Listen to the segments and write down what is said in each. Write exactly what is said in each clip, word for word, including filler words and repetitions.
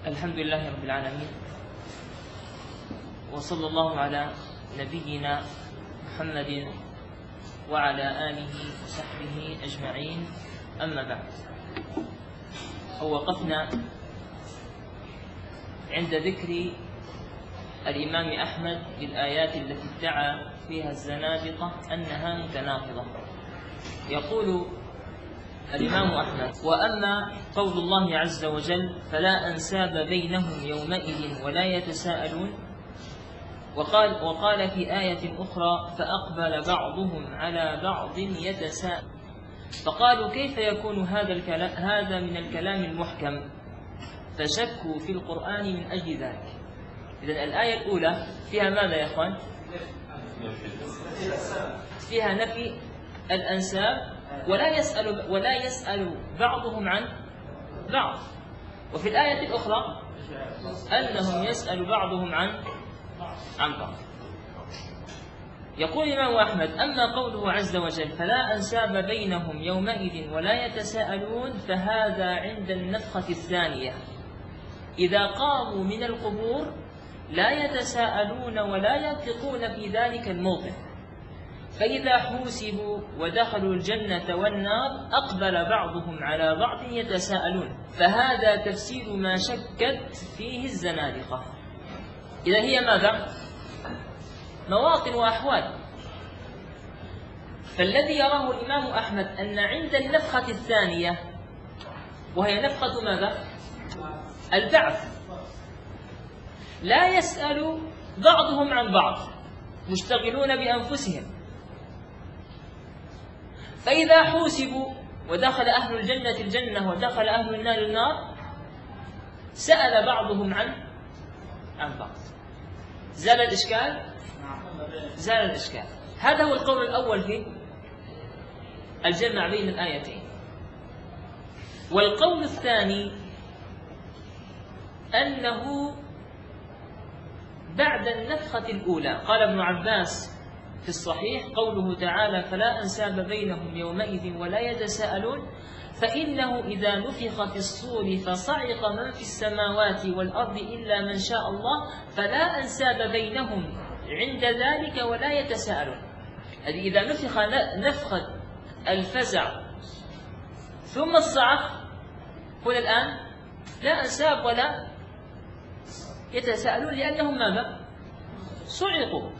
الحمد لله رب العالمين، وصلى الله على نبينا محمد وعلى آله وصحبه أجمعين. أما بعد، ووقفنا عند ذكر الإمام أحمد للآيات التي ادعى فيها الزنادقة أنها متناقضة. يقول الإمام أحمد: وأما قول الله عز وجل فلا أنساب بينهم يومئذ ولا يتساءلون، وقال, وقال في آية أخرى فأقبل بعضهم على بعض يتساءل، فقالوا كيف يكون هذا الكلام هذا من الكلام المحكم؟ فشكوا في القرآن من أجل ذلك. إذن الآية الأولى فيها ماذا يا أخوان؟ فيها نفي الأنساب، ولا يسأل ولا يسأل بعضهم عن بعض. وفي الآية الأخرى أنهم يسأل بعضهم عن عن بعض. يقول الإمام أحمد: أما قوله عز وجل فلا أنساب بينهم يومئذ ولا يتساءلون، فهذا عند النفخة الثانية، إذا قاموا من القبور لا يتساءلون ولا ينطقون في ذلك الموقف، فإذا حوسبوا ودخلوا الجنة والنار أقبل بعضهم على بعض يتساءلون، فهذا تفسير ما شكت فيه الزنادقة. إذا هي ماذا؟ مواطن وأحوال. فالذي يراه الإمام أحمد أن عند النفخة الثانية، وهي نفخة ماذا؟ البعث، لا يسأل بعضهم عن بعض، مشتغلون بأنفسهم، فإذا حوسبوا ودخل أهل الجنة الجنة ودخل أهل النار النار سأل بعضهم عن عن بعض. زال الإشكال؟ زال الإشكال. هذا هو القول الأول في الجمع بين الآيتين. والقول الثاني أنه بعد النفخة الأولى. قال ابن عباس في الصحيح قوله تعالى فلا أنساب بينهم يومئذ ولا يتساءلون، فإنه إذا نفخ في الصور فصعق من في السماوات والأرض إلا من شاء الله فلا أنساب بينهم عند ذلك ولا يتساءلون. إذا نفخ نفخة الفزع ثم الصعق، هنا الآن لا أنساب ولا يتساءلون لأنهم ماذا؟ صعقوا.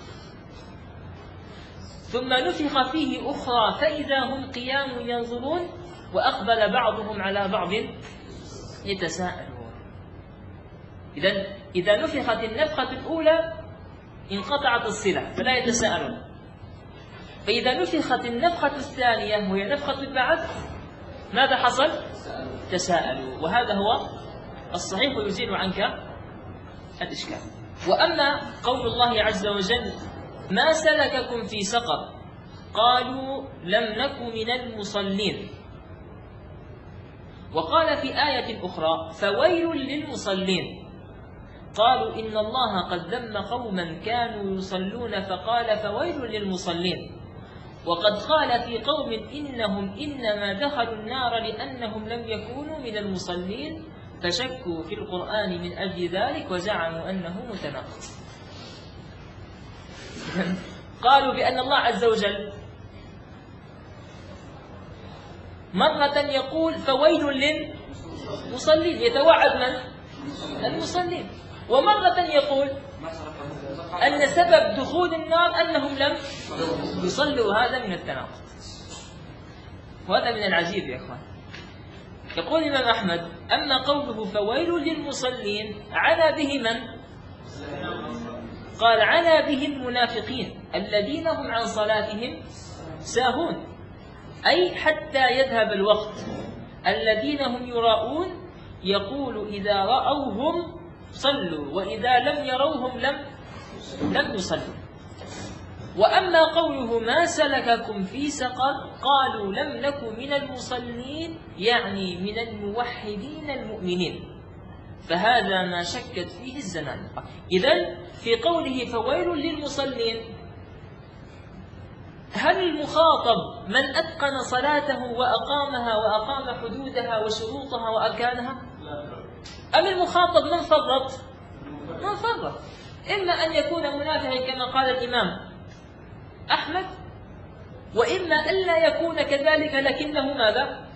ثم نفخ فيه أخرى فإذا هم قيام ينظرون وأقبل بعضهم على بعض يتساءلون. إذن إذا نفخت النفخة الأولى انقطعت الصلة فلا يتساءلون، فإذا نفخت النفخة الثانية وهي نفخة البعث ماذا حصل؟ تساءلوا. وهذا هو الصحيح ويزيل عنك الإشكال. وأما قول الله عز وجل ما سلككم في سقر؟ قالوا لم نك من المصلين. وقال في آية أخرى فويل للمصلين. قالوا إن الله قد ذم قوما كانوا يصلون فقال فويل للمصلين. وقد قال في قوم إنهم إنما دخلوا النار لأنهم لم يكونوا من المصلين فشكوا في القرآن من أجل ذلك وزعموا أنه متناقض. قالوا بأن الله عز وجل مرة يقول فويل للمصلين، يتوعد من؟ المصلين. ومرة يقول أن سبب دخول النار أنهم لم يصلوا، هذا من التناقض، وهذا من العجيب يا إخوان. يقول الإمام أحمد أما قوله فويل للمصلين عنا به من؟ قال عنا به المنافقين الذين هم عن صلاتهم ساهون، أي حتى يذهب الوقت، الذين هم يراؤون، يقول إذا رأوهم صلوا وإذا لم يروهم لم لم يصلوا. وأما قوله ما سلككم في سقر؟ قالوا لم نك من المصلين، يعني من الموحدين المؤمنين، فهذا ما شكت فيه الزنادقة. إذن في قوله فويل للمصلين، هل المخاطب من أتقن صلاته وأقامها وأقام حدودها وشروطها وأركانها؟ أم المخاطب من فرط؟ من فرط. إما أن يكون منافعا كما قال الإمام أحمد، وإما ألا يكون كذلك لكنه ماذا؟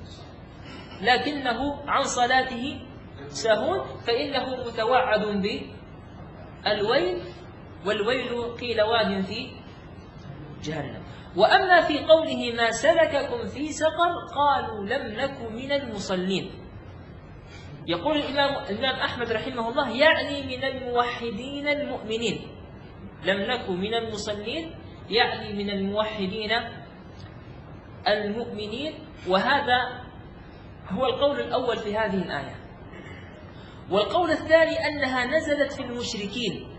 لكنه عن صلاته ساهون، فإنه متوعد بالويل، والويل قيل واد في جهنم. وأما في قوله ما سلككم في سقر قالوا لم نك من المصلين، يقول الإمام, الإمام أحمد رحمه الله يعني من الموحدين المؤمنين. لم نك من المصلين يعني من الموحدين المؤمنين. وهذا هو القول الأول في هذه الآية. والقول الثاني أنها نزلت في المشركين،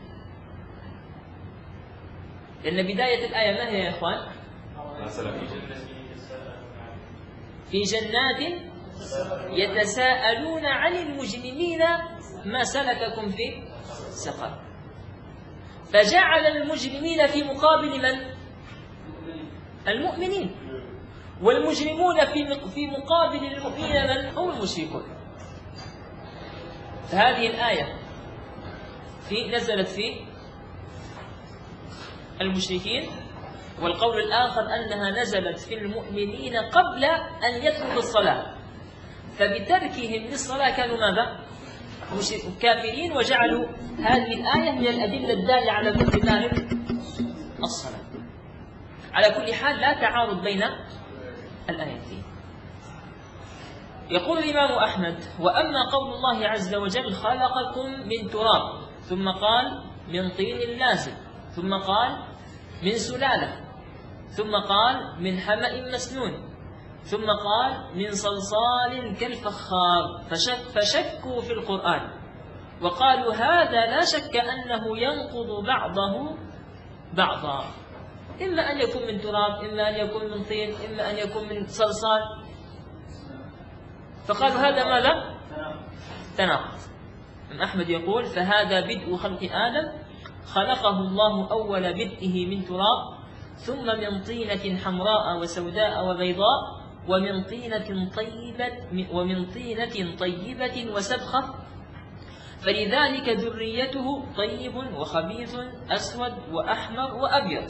لأن بداية الآية ما هي يا إخوان؟ في جنات يتساءلون عن المجرمين ما سلككم في سقر، فجعل المجرمين في مقابل من؟ المؤمنين. والمجرمون في مقابل المؤمنين من؟ هم المشركون. فهذه الآية في نزلت في المشركين. والقول الآخر أنها نزلت في المؤمنين قبل أن يتركوا الصلاة، فبتركهم للصلاة كانوا ماذا؟ كافرين، وجعلوا هذه الآية هي الأدلة الدالة على ذكر الله الصلاة. على كل حال لا تعارض بين الآيتين. يقول الإمام أحمد وأما قول الله عز وجل خلقكم من تراب ثم قال من طين لازب ثم قال من سلالة ثم قال من حمأ مسنون ثم قال من صلصال كالفخار، فشك فشكوا في القرآن وقالوا هذا لا شك أنه ينقض بعضه بعضا، إما أن يكون من تراب، إما أن يكون من طين، إما أن يكون من صلصال. فقالوا هذا ماذا؟ تناقض. أحمد يقول فهذا بدء خلق آدم، خلقه الله أول بدئه من تراب ثم من طينة حمراء وسوداء وبيضاء ومن طينة طيبة ومن طينة طيبة وسبخة، فلذلك ذريته طيب وخبيث أسود وأحمر وأبيض.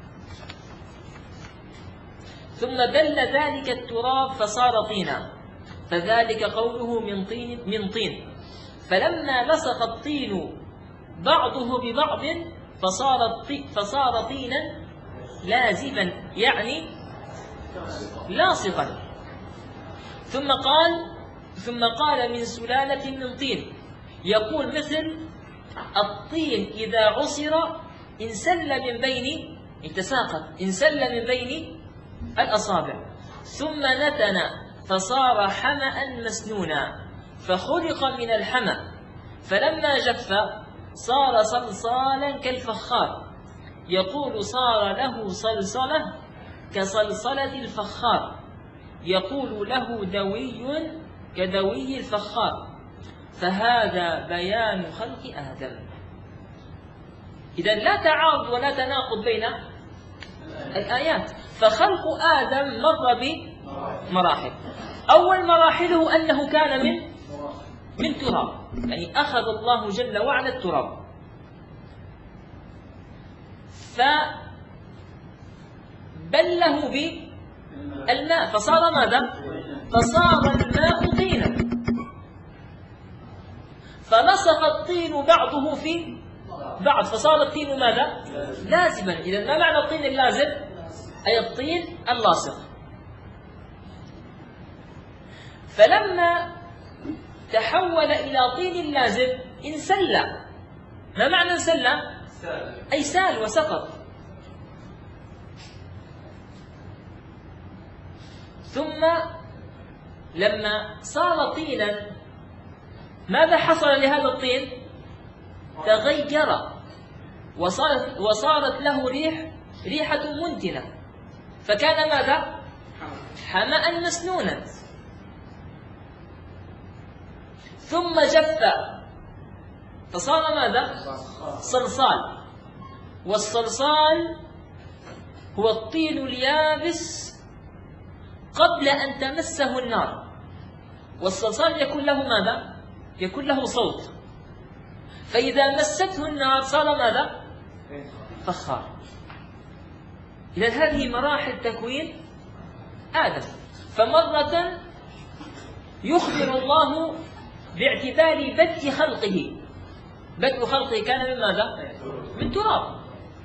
ثم بل ذلك التراب فصار طينا، فذلك قوله من طين من طين، فلما لصق الطين بعضه ببعض فصار فصار طينا لازبا يعني لاصقا. ثم قال ثم قال من سلالة من طين، يقول مثل الطين إذا عصر انسل من بين يتساقط انسل من بين الأصابع، ثم نتن فصار حمأ مسنونا، فخلق من الحمأ فلما جف صار صلصالا كالفخار، يقول صار له صلصلة كصلصلة الفخار، يقول له دوي كدوي الفخار، فهذا بيان خلق آدم. إذن لا تعارض ولا تناقض بين الآيات. فخلق آدم مر بمراحل، أول مراحله أنه كان من من تراب، يعني أخذ الله جل وعلا التراب فبله بالماء فصار ماذا؟ فصار الماء طينا، فلصق الطين بعضه في بعض فصار الطين ماذا؟ لازبا. إذا ما معنى الطين اللازب؟ أي الطين اللاصق. فلما تحول إلى طين لازب انسل. ما معنى انسل؟ أي سال وسقط. ثم لما صار طينا ماذا حصل لهذا الطين؟ تغير وصارت, وصارت له ريح ريحة منتنة، فكان ماذا؟ حمأ مسنونا. ثم جف فصار ماذا؟ صلصال، والصلصال هو الطين اليابس قبل أن تمسه النار، والصلصال يكون له ماذا؟ يكون له صوت، فإذا مسته النار صار ماذا؟ فخار. إذن هذه مراحل تكوين آدم. فمرة يخبر الله باعتبار بدء خلقه، بدء خلقه كان من ماذا؟ من تراب.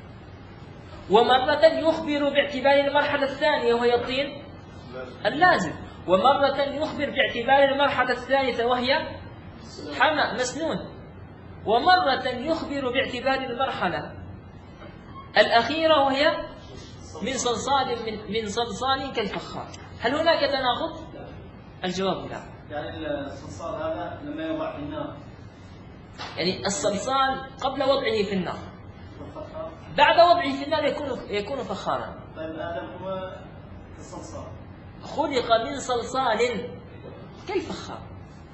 ومرة يخبر باعتبار المرحلة الثانية وهي الطين اللازم. ومرة يخبر باعتبار المرحلة الثالثة وهي حمأ مسنون. ومرة يخبر باعتبار المرحلة الأخيرة وهي من صلصال من, من صلصال كالفخار. هل هناك تناقض؟ الجواب لا. يعني الصلصال هذا لما يوضع في النار، يعني الصلصال قبل وضعه في النار، بعد وضعه في النار يكون يكون فخارا. طيب آدم هو الصلصال، خلق من صلصال كالفخار،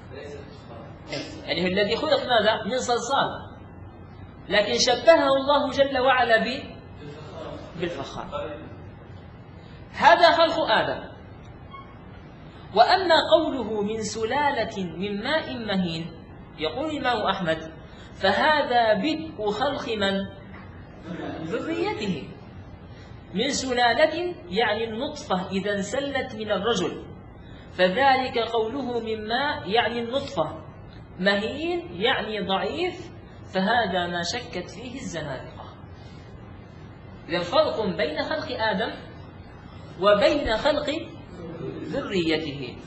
يعني الذي خلق ماذا؟ من صلصال، لكن شبهه الله جل وعلا بالفخار. هذا خلق آدم. وأما قوله من سلالة من ماء مهين، يقول الإمام أحمد فهذا بدء خلق من؟ ذريته. من سلالة يعني النطفة إذا انسلت من الرجل، فذلك قوله من ماء يعني النطفة، مهين يعني ضعيف، فهذا ما شكت فيه الزنادقة. إذن فرق بين خلق آدم وبين خلق ذريته.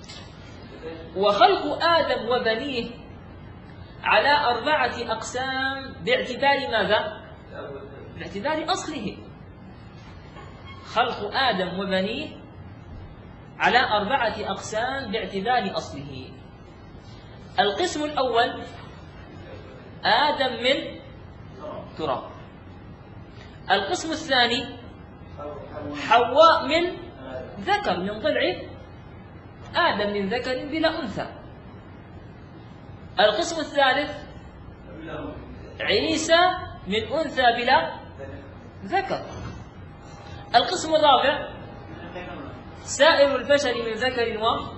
وخلق آدم وبنيه على أربعة أقسام باعتبار ماذا؟ باعتبار أصله. خلق آدم وبنيه على أربعة أقسام باعتبار أصله. القسم الأول آدم من تراب. القسم الثاني حواء من ذكر من ضلع آدم من ذكر بلا أنثى. القسم الثالث عيسى من أنثى بلا ذكر. القسم الرابع سائر البشر من ذكر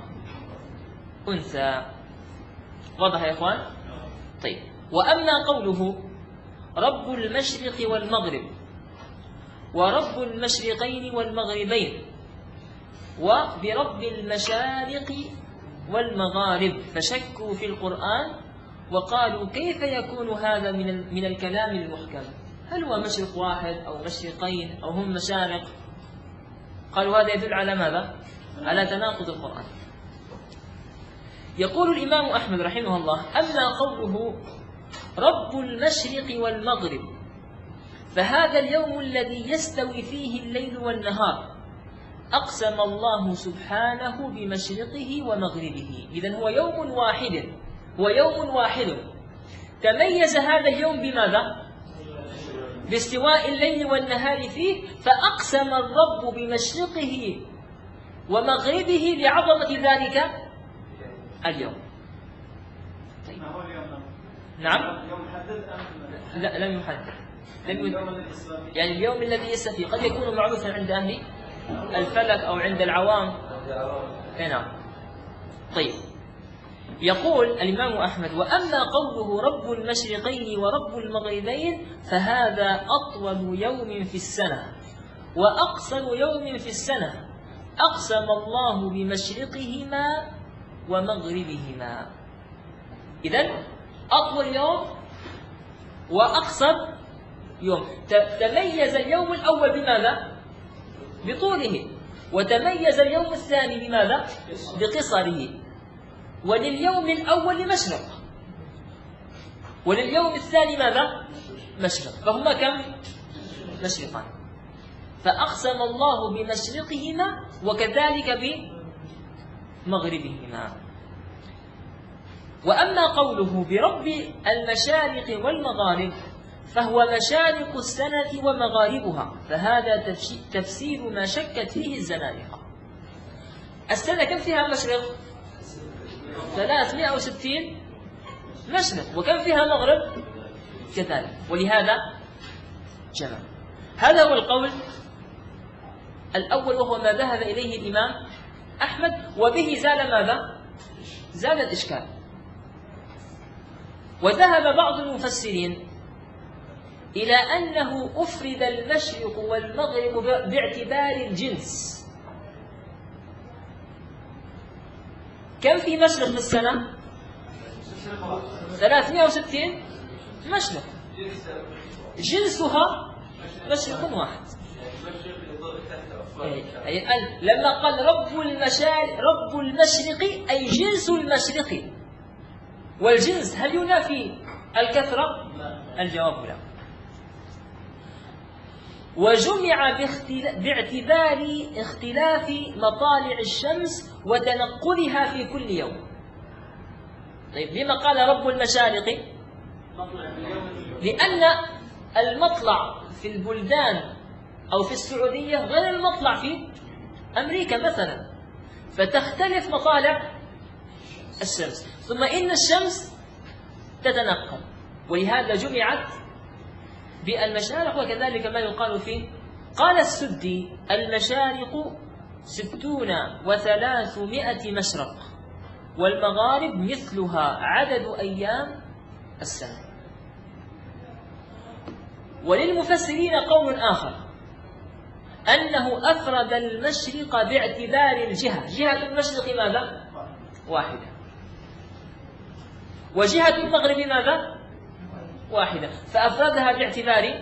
وأنثى. واضح يا إخوان؟ طيب. وأما قوله رب المشرق والمغرب ورب المشرقين والمغربين وبرب المشارق والمغارب، فشكوا في القرآن وقالوا كيف يكون هذا من من الكلام المحكم؟ هل هو مشرق واحد أو مشرقين أو هم مشارق؟ قالوا هذا يدل على ماذا؟ على تناقض القرآن. يقول الإمام أحمد رحمه الله أما قوله رب المشرق والمغرب فهذا اليوم الذي يستوي فيه الليل والنهار، أقسم الله سبحانه بمشرقه ومغربه. إذن هو يوم واحد، هو يوم واحد تميز هذا اليوم بماذا؟ باستواء الليل والنهار فيه، فأقسم الرب بمشرقه ومغربه لعظمة ذلك اليوم. طيب. نعم. لا لم يحدد. لم يحدد. يعني اليوم الذي يستفي قد يكون معروفا عند أهل الفلك أو عند العوام. نعم. طيب. يقول الإمام أحمد وأما قوله رب المشرقين ورب المغربين فهذا أطول يوم في السنة وأقصر يوم في السنة، أقسم الله بمشرقهما ومغربهما. إذن أطول يوم وأقصر يوم. تميز اليوم الأول بماذا؟ بطوله، وتميز اليوم الثاني بماذا؟ بقصره. ولليوم الأول مشرق ولليوم الثاني ماذا؟ مشرق، فهما كم؟ مشرقان. فأقسم الله بمشرقهما وكذلك بمغربهما. وأما قوله برب المشارق والمغارب فهو مشارق السنة ومغاربها، فهذا تفسير ما شكت فيه الزنادقة. السنة كم فيها مشرق؟ ثلاثمائة وستين مشرق. وكم فيها مغرب؟ كذلك. ولهذا جمع. هذا هو القول الأول وهو ما ذهب إليه الإمام أحمد، وبه زال ماذا؟ زال الإشكال. وذهب بعض المفسرين إلى أنه أفرد المشرق والمغرب باعتبار الجنس. كم في مشرق في السنة؟ ثلاثمائة وستين مشرق، جنسها مشرق واحد. أي لما قال رب المشارق رب المشرق أي جنس المشرق، والجنس هل ينافي الكثرة؟ الجواب لا. وجمع باعتبار اختلاف مطالع الشمس وتنقلها في كل يوم. طيب لما قال رب المشارق؟ لأن المطلع في البلدان أو في السعودية غير المطلع في أمريكا مثلا، فتختلف مطالع الشمس، ثم إن الشمس تتنقل، ولهذا جمعت بالمشارق. وكذلك ما يقال فيه، قال السدي المشارق ستون وثلاثمائة مشرق والمغارب مثلها عدد أيام السنة. وللمفسرين قول آخر أنه أفرد المشرق باعتبار الجهة، جهة المشرق ماذا؟ واحدة، وجهة المغرب ماذا؟ واحدة، فأفردها باعتبار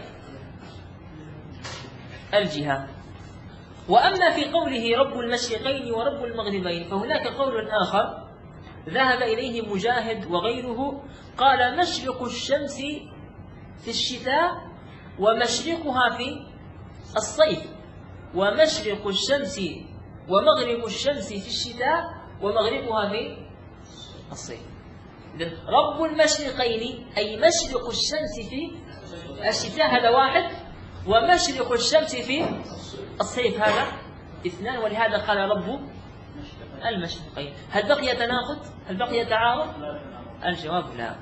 الجهة. وأما في قوله رب المشرقين ورب المغربين فهناك قول آخر ذهب إليه مجاهد وغيره، قال مشرق الشمس في الشتاء ومشرقها في الصيف، ومشرق الشمس ومغرب الشمس في الشتاء ومغربها في الصيف. رب المشرقين أي مشرق الشمس في الشتاء هذا واحد، ومشرق الشمس في الصيف هذا اثنان، ولهذا قال رب المشرقين. هل بقي تناقض؟ هل بقي تعارض؟ الجواب لا.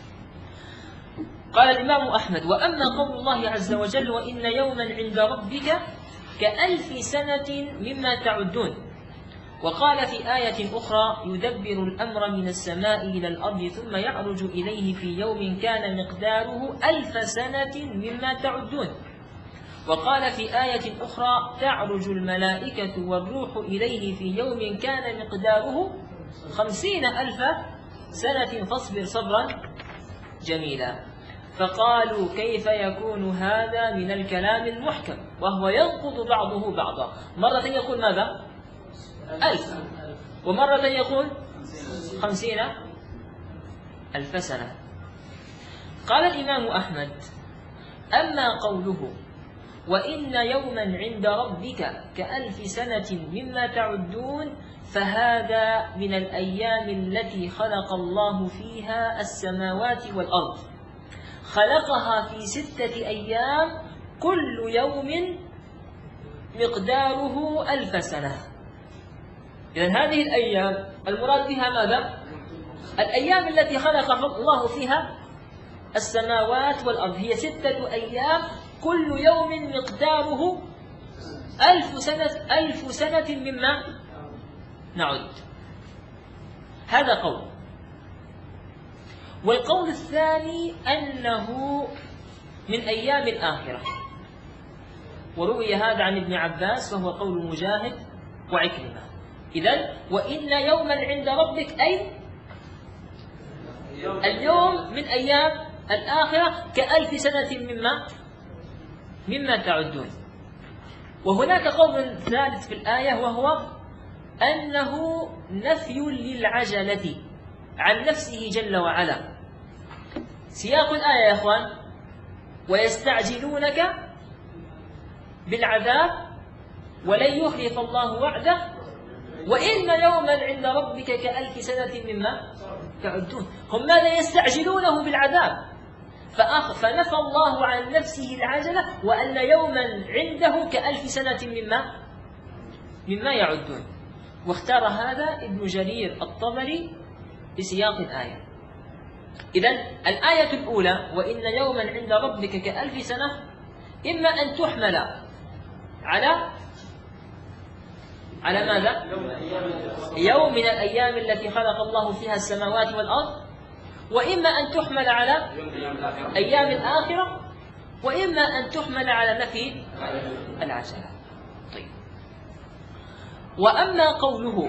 قال الإمام أحمد: وأما قول الله عز وجل وإن يوما عند ربك كألف سنة مما تعدون. وقال في آية أخرى: يدبر الأمر من السماء إلى الأرض ثم يعرج إليه في يوم كان مقداره ألف سنة مما تعدون. وقال في آية أخرى: تعرج الملائكة والروح إليه في يوم كان مقداره خمسين ألف سنة فاصبر صبرا جميلا. فقالوا: كيف يكون هذا من الكلام المحكم وهو ينقض بعضه بعضا؟ مرة يقول ماذا؟ ألف، ومرة يقول خمسين ألف سنة. قال الإمام أحمد: أما قوله وإن يوما عند ربك كألف سنة مما تعدون فهذا من الأيام التي خلق الله فيها السماوات والأرض، خلقها في ستة أيام كل يوم مقداره ألف سنة. إذن هذه الأيام المراد بها ماذا؟ الأيام التي خلق الله فيها السماوات والأرض، هي ستة أيام كل يوم مقداره ألف سنة ألف سنة مما نعد. هذا قول. والقول الثاني أنه من أيام الآخرة، وروي هذا عن ابن عباس وهو قول مجاهد وعكرمة. إذن وإن يوما عند ربك أي اليوم من أيام الآخرة كألف سنة مما مما تعدون. وهناك قول ثالث في الآية وهو أنه نفي للعجلة عن نفسه جل وعلا. سياق الآية يا أخوان: ويستعجلونك بالعذاب ولن يخلف الله وعده وإن يوما عند ربك كألف سنة مما تعدون. هم ماذا يستعجلونه بالعذاب؟ فنفى الله عن نفسه العجلة وأن يوما عنده كألف سنة مما مما يعدون. واختار هذا ابن جرير الطبري بسياق الآية. إذن الآية الأولى وإن يوما عند ربك كألف سنة إما أن تحمل على على ماذا؟ يوم من الأيام التي خلق الله فيها السماوات والأرض، وإما أن تحمل على أيام الآخرة، وإما أن تحمل على نفي العجلة. طيب. وأما قوله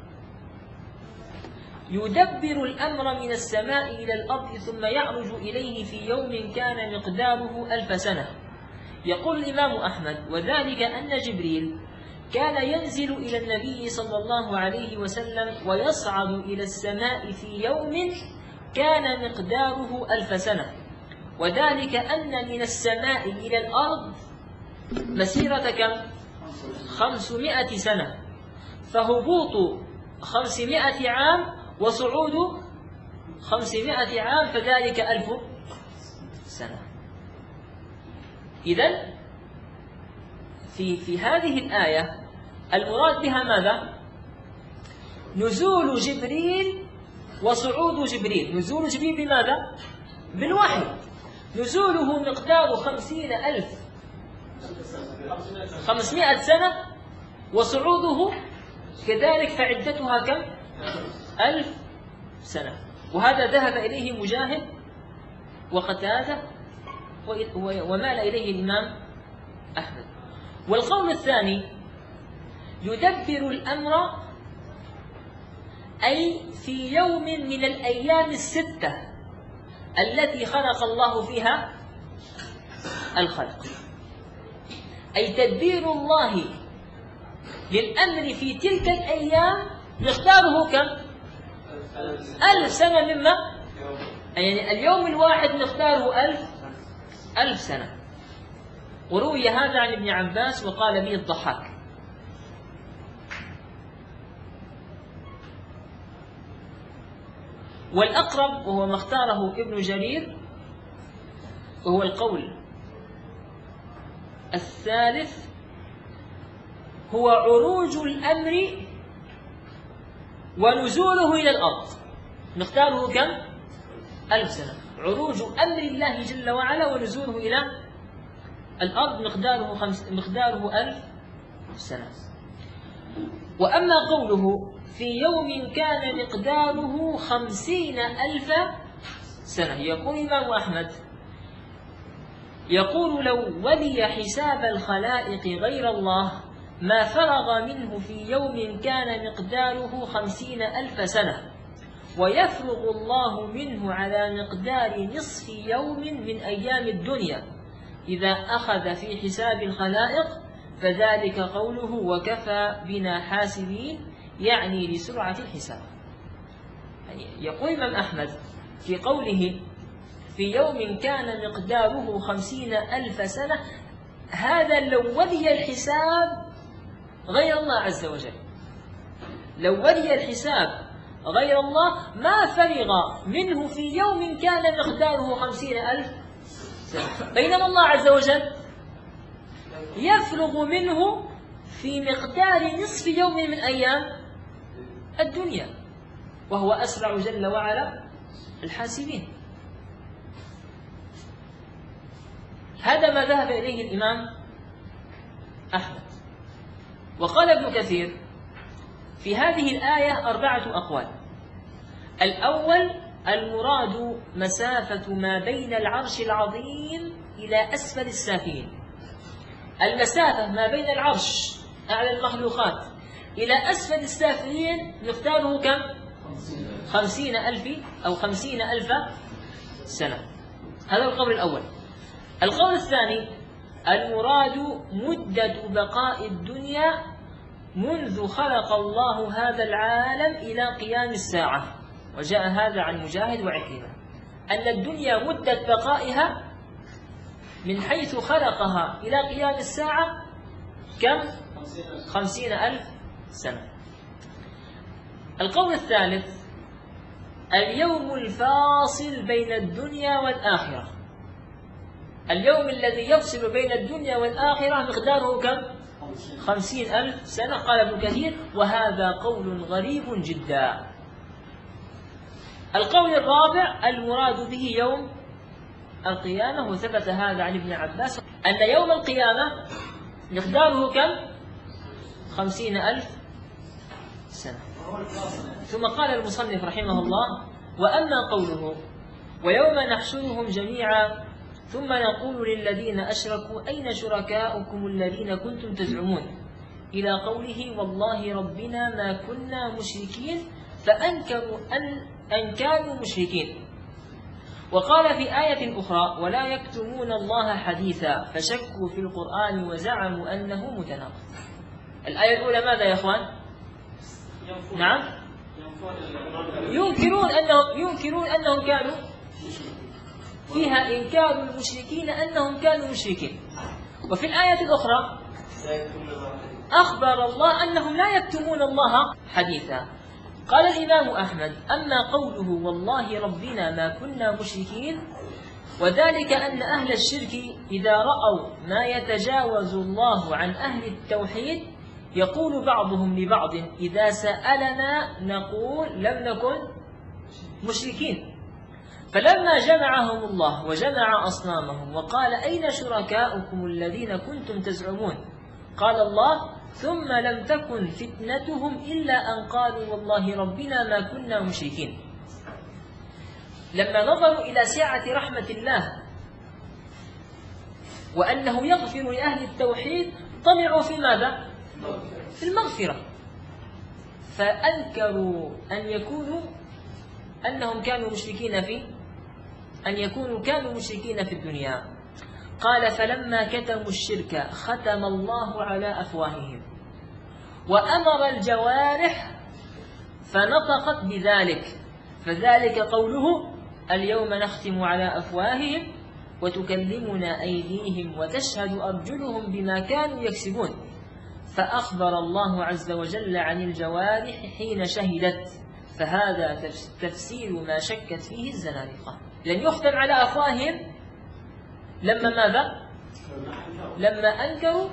يدبر الأمر من السماء إلى الأرض ثم يعرج إليه في يوم كان مقداره ألف سنة، يقول الإمام أحمد: وذلك أن جبريل كان ينزل إلى النبي صلى الله عليه وسلم ويصعد إلى السماء في يوم كان مقداره ألف سنة، وذلك أن من السماء إلى الأرض مسيرة كم؟ خمسمائة سنة، فهبوط خمسمائة عام وصعود خمسمائة عام، فذلك ألف سنة. إذن في في هذه الآية المراد بها ماذا؟ نزول جبريل وصعود جبريل. نزول جبريل بماذا؟ بالوحي. نزوله مقدار خمسين ألف خمسمائة سنة، وصعوده كذلك فعدتها كم؟ ألف سنة. وهذا ذهب إليه مجاهد وقتادة ومال إليه الإمام أحمد. والقول الثاني يدبر الأمر أي في يوم من الأيام الستة التي خلق الله فيها الخلق، أي تدبير الله للأمر في تلك الأيام مقداره كم؟ ألف سنة. مما يعني اليوم الواحد مقداره ألف ألف سنة. وروي هذا عن ابن عباس وقال به الضحاك. والأقرب وهو ما اختاره ابن جرير وهو القول الثالث، هو عروج الأمر ونزوله إلى الأرض مقداره كم؟ ألف سنة. عروج أمر الله جل وعلا ونزوله إلى الأرض مقداره, خمس مقداره ألف سنة. وأما قوله في يوم كان مقداره خمسين ألف سنة، يقول الإمام أحمد: يقول لو ولي حساب الخلائق غير الله ما فرغ منه في يوم كان مقداره خمسين ألف سنة، ويفرغ الله منه على مقدار نصف يوم من أيام الدنيا إذا أخذ في حساب الخلائق، فذلك قوله وكفى بنا حاسبين، يعني لسرعة الحساب. يعني يقول الإمام أحمد في قوله في يوم كان مقداره خمسين ألف سنة، هذا لو ولي الحساب غير الله عز وجل، لو ولي الحساب غير الله ما فرغ منه في يوم كان مقداره خمسين ألف سنة، بينما الله عز وجل يفرغ منه في مقدار نصف يوم من أيام الدنيا، وهو أسرع جل وعلا الحاسبين. هذا ما ذهب إليه الإمام أحمد. وقال ابن كثير في هذه الآية أربعة أقوال. الأول: المراد مسافة ما بين العرش العظيم إلى أسفل السافلين. المسافة ما بين العرش أعلى المخلوقات إلى أسفل السافلين مقداره كم؟ خمسين ألف أو خمسين ألف سنة. هذا القول الأول. القول الثاني: المراد مدة بقاء الدنيا منذ خلق الله هذا العالم إلى قيام الساعة، وجاء هذا عن مجاهد وعكرمة، أن الدنيا مدة بقائها من حيث خلقها إلى قيام الساعة كم؟ خمسين ألف سنة. القول الثالث: اليوم الفاصل بين الدنيا والآخرة، اليوم الذي يفصل بين الدنيا والآخرة مقداره كم؟ خمسين ألف سنة. قال ابن كثير: وهذا قول غريب جدا. القول الرابع: المراد به يوم القيامة، وثبت هذا عن ابن عباس أن يوم القيامة مقداره كم؟ خمسين ألف سنة. ثم قال المصنف رحمه الله: وأما قوله ويوم نحشرهم جميعا ثم نقول للذين أشركوا أين شركاؤكم الذين كنتم تزعمون إلى قوله والله ربنا ما كنا مشركين فأنكروا أن, أن كانوا مشركين. وقال في آية أخرى ولا يكتمون الله حديثا فشكوا في القرآن وزعموا أنه متناقض. الآية الأولى ماذا يا أخوان؟ نعم ينكرون أنهم, ينكرون أنهم كانوا فيها إنكار المشركين أنهم كانوا مشركين. وفي الآية الأخرى أخبر الله أنهم لا يكتمون الله حديثا. قال الإمام أحمد أما قوله والله ربنا ما كنا مشركين وذلك أن أهل الشرك إذا رأوا ما يتجاوز الله عن أهل التوحيد يقول بعضهم لبعض إذا سألنا نقول لم نكن مشركين. فلما جمعهم الله وجمع أصنامهم وقال أين شركاؤكم الذين كنتم تزعمون قال الله ثم لم تكن فتنتهم إلا أن قالوا والله ربنا ما كنا مشركين. لما نظروا إلى سعة رحمة الله وأنه يغفر لأهل التوحيد طمعوا في ماذا؟ في المغفرة، فأنكروا أن يكونوا أنهم كانوا مشركين في أن يكونوا كانوا مشركين في الدنيا. قال فلما كتموا الشرك ختم الله على أفواههم وأمر الجوارح فنطقت بذلك فذلك قوله اليوم نختم على أفواههم وتكلمنا أيديهم وتشهد أرجلهم بما كانوا يكسبون. فأخبر الله عز وجل عن الجوارح حين شهدت، فهذا تفسير ما شكت فيه الزنادقة. لن يختم على أفواههم لما ماذا؟ لما أنكروا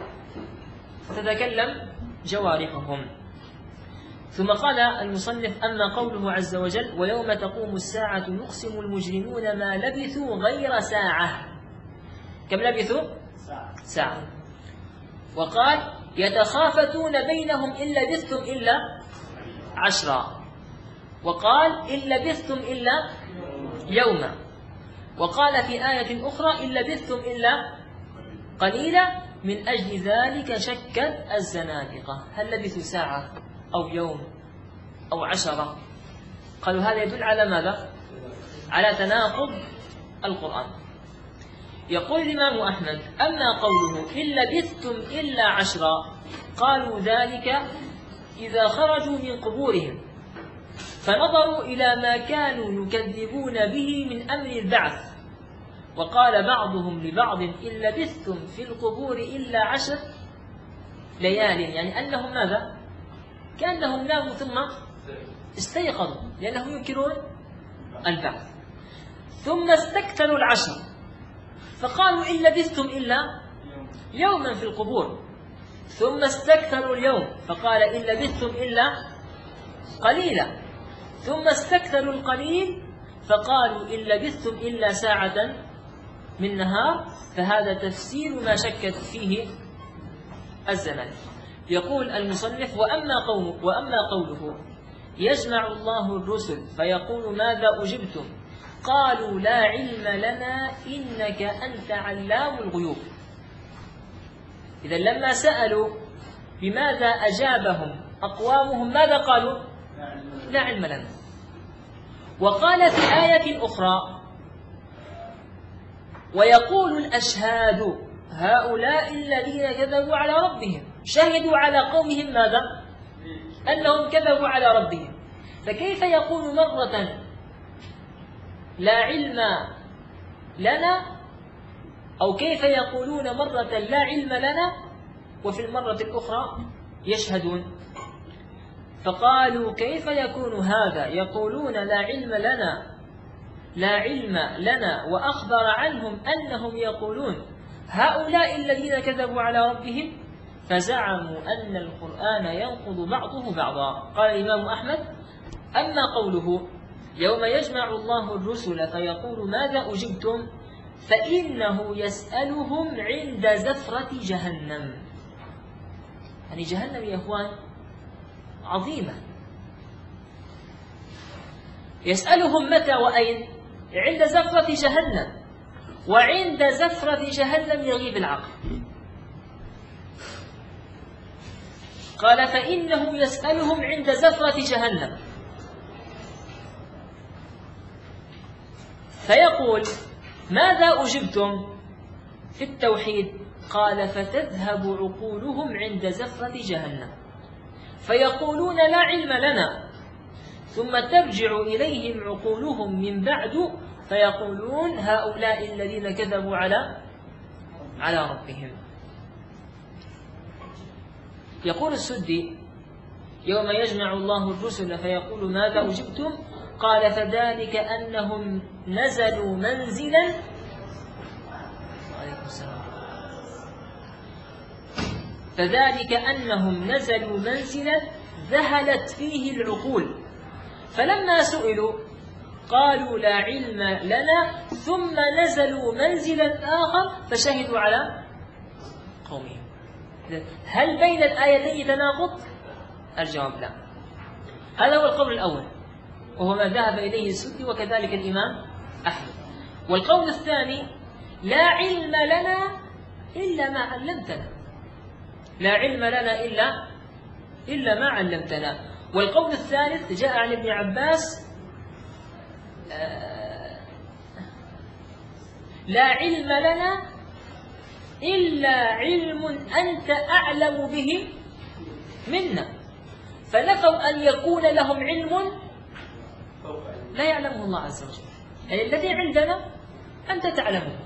تتكلم جوارحهم. ثم قال المصنف أما قوله عز وجل ويوم تقوم الساعة يقسم المجرمون ما لبثوا غير ساعة. كم لبثوا؟ ساعة. وقال يتخافتون بينهم إن لبثتم إلا عشرا. وقال إن لبثتم إلا يوما. وقال في آية أخرى إن لبثتم إلا قليلا. من أجل ذلك شكت الزنادقة هل لبثوا ساعة أو يوم أو عشرة؟ قالوا هذا يدل على ماذا؟ على تناقض القرآن. يقول الإمام أحمد أما قوله إن لبثتم إلا عشرا قالوا ذلك إذا خرجوا من قبورهم فنظروا إلى ما كانوا يكذبون به من أمر البعث. وقال بعضهم لبعض إن لبثتم في القبور إلا عشر ليال، يعني أنهم ماذا؟ كأنهم ناموا ثم استيقظوا لأنهم ينكرون البعث. ثم استكثروا العشر فقالوا إن لبثتم إلا يوما في القبور. ثم استكثروا اليوم فقال إن لبثتم إلا قليلا. ثم استكثروا القليل فقالوا إن لبثتم إلا ساعة من نهار. فهذا تفسير ما شكت فيه الزمان. يقول المصنف وأما قوله, وأما قوله يجمع الله الرسل فيقول ماذا أجبتم قالوا لا علم لنا إنك أنت علام الغيوب. إذا لما سألوا بماذا أجابهم أقوامهم ماذا قالوا؟ لا علم لنا. وقال في آية أخرى ويقول الأشهاد هؤلاء الذين كذبوا على ربهم شهدوا على قومهم ماذا؟ أنهم كذبوا على ربهم. فكيف يقول مرة لا علم لنا أو كيف يقولون مرة لا علم لنا وفي المرة الأخرى يشهدون؟ فقالوا كيف يكون هذا يقولون لا علم لنا لا علم لنا وأخبر عنهم أنهم يقولون هؤلاء الذين كذبوا على ربهم. فزعموا أن القرآن ينقض بعضه بعضا. قال الإمام أحمد أما قوله يوم يجمع الله الرسل فيقول ماذا أجبتم فإنه يسألهم عند زفرة جهنم. يعني جهنم يا أخوان عظيمة. يسألهم متى وأين؟ عند زفرة جهنم، وعند زفرة جهنم يغيب العقل. قال فإنه يسألهم عند زفرة جهنم فيقول ماذا أجبتم في التوحيد؟ قال فتذهب عقولهم عند زفرة جهنم فيقولون لا علم لنا، ثم ترجع إليهم عقولهم من بعد فيقولون هؤلاء الذين كذبوا على على ربهم. يقول السدي يوم يجمع الله الرسل فيقول ماذا أجبتم؟ قال فذلك أنهم نزلوا منزلا عليكم السلام فذلك أنهم نزلوا منزلا ذهلت فيه العقول، فلما سئلوا قالوا لا علم لنا، ثم نزلوا منزلا آخر فشهدوا على قومهم. هل بين الآيتين تناقض؟ الجواب لا. هذا هو القول الأول وهو ما ذهب إليه السدي وكذلك الإمام أحمد. والقول الثاني لا علم لنا إلا ما علمتنا، لا علم لنا إلا إلا ما علمتنا. والقول الثالث جاء عن ابن عباس آه لا علم لنا إلا علم أنت أعلم به منا، فنفوا أن يكون لهم علم لا يعلمه الله عز وجل، يعني الذي عندنا أنت تعلمه.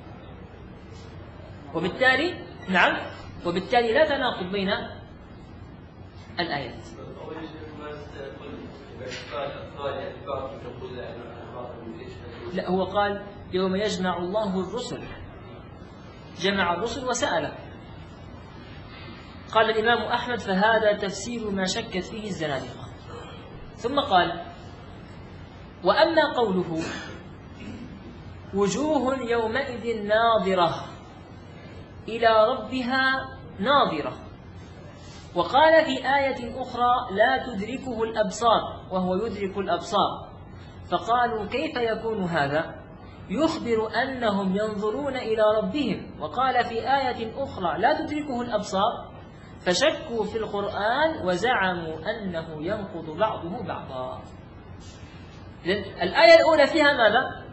وبالتالي نعم وبالتالي لا تناقض بين الآيات. لا، هو قال يوم يجمع الله الرسل، جمع الرسل وسأله. قال الإمام أحمد فهذا تفسير ما شكت فيه الزنادقة. ثم قال وأما قوله وجوه يومئذ ناظرة إلى ربها ناظرة، وقال في آية أخرى لا تدركه الأبصار وهو يدرك الأبصار، فقالوا كيف يكون هذا؟ يخبر أنهم ينظرون إلى ربهم، وقال في آية أخرى لا تدركه الأبصار، فشكوا في القرآن وزعموا أنه ينقض بعضه بعضا. الآية الأولى فيها ماذا؟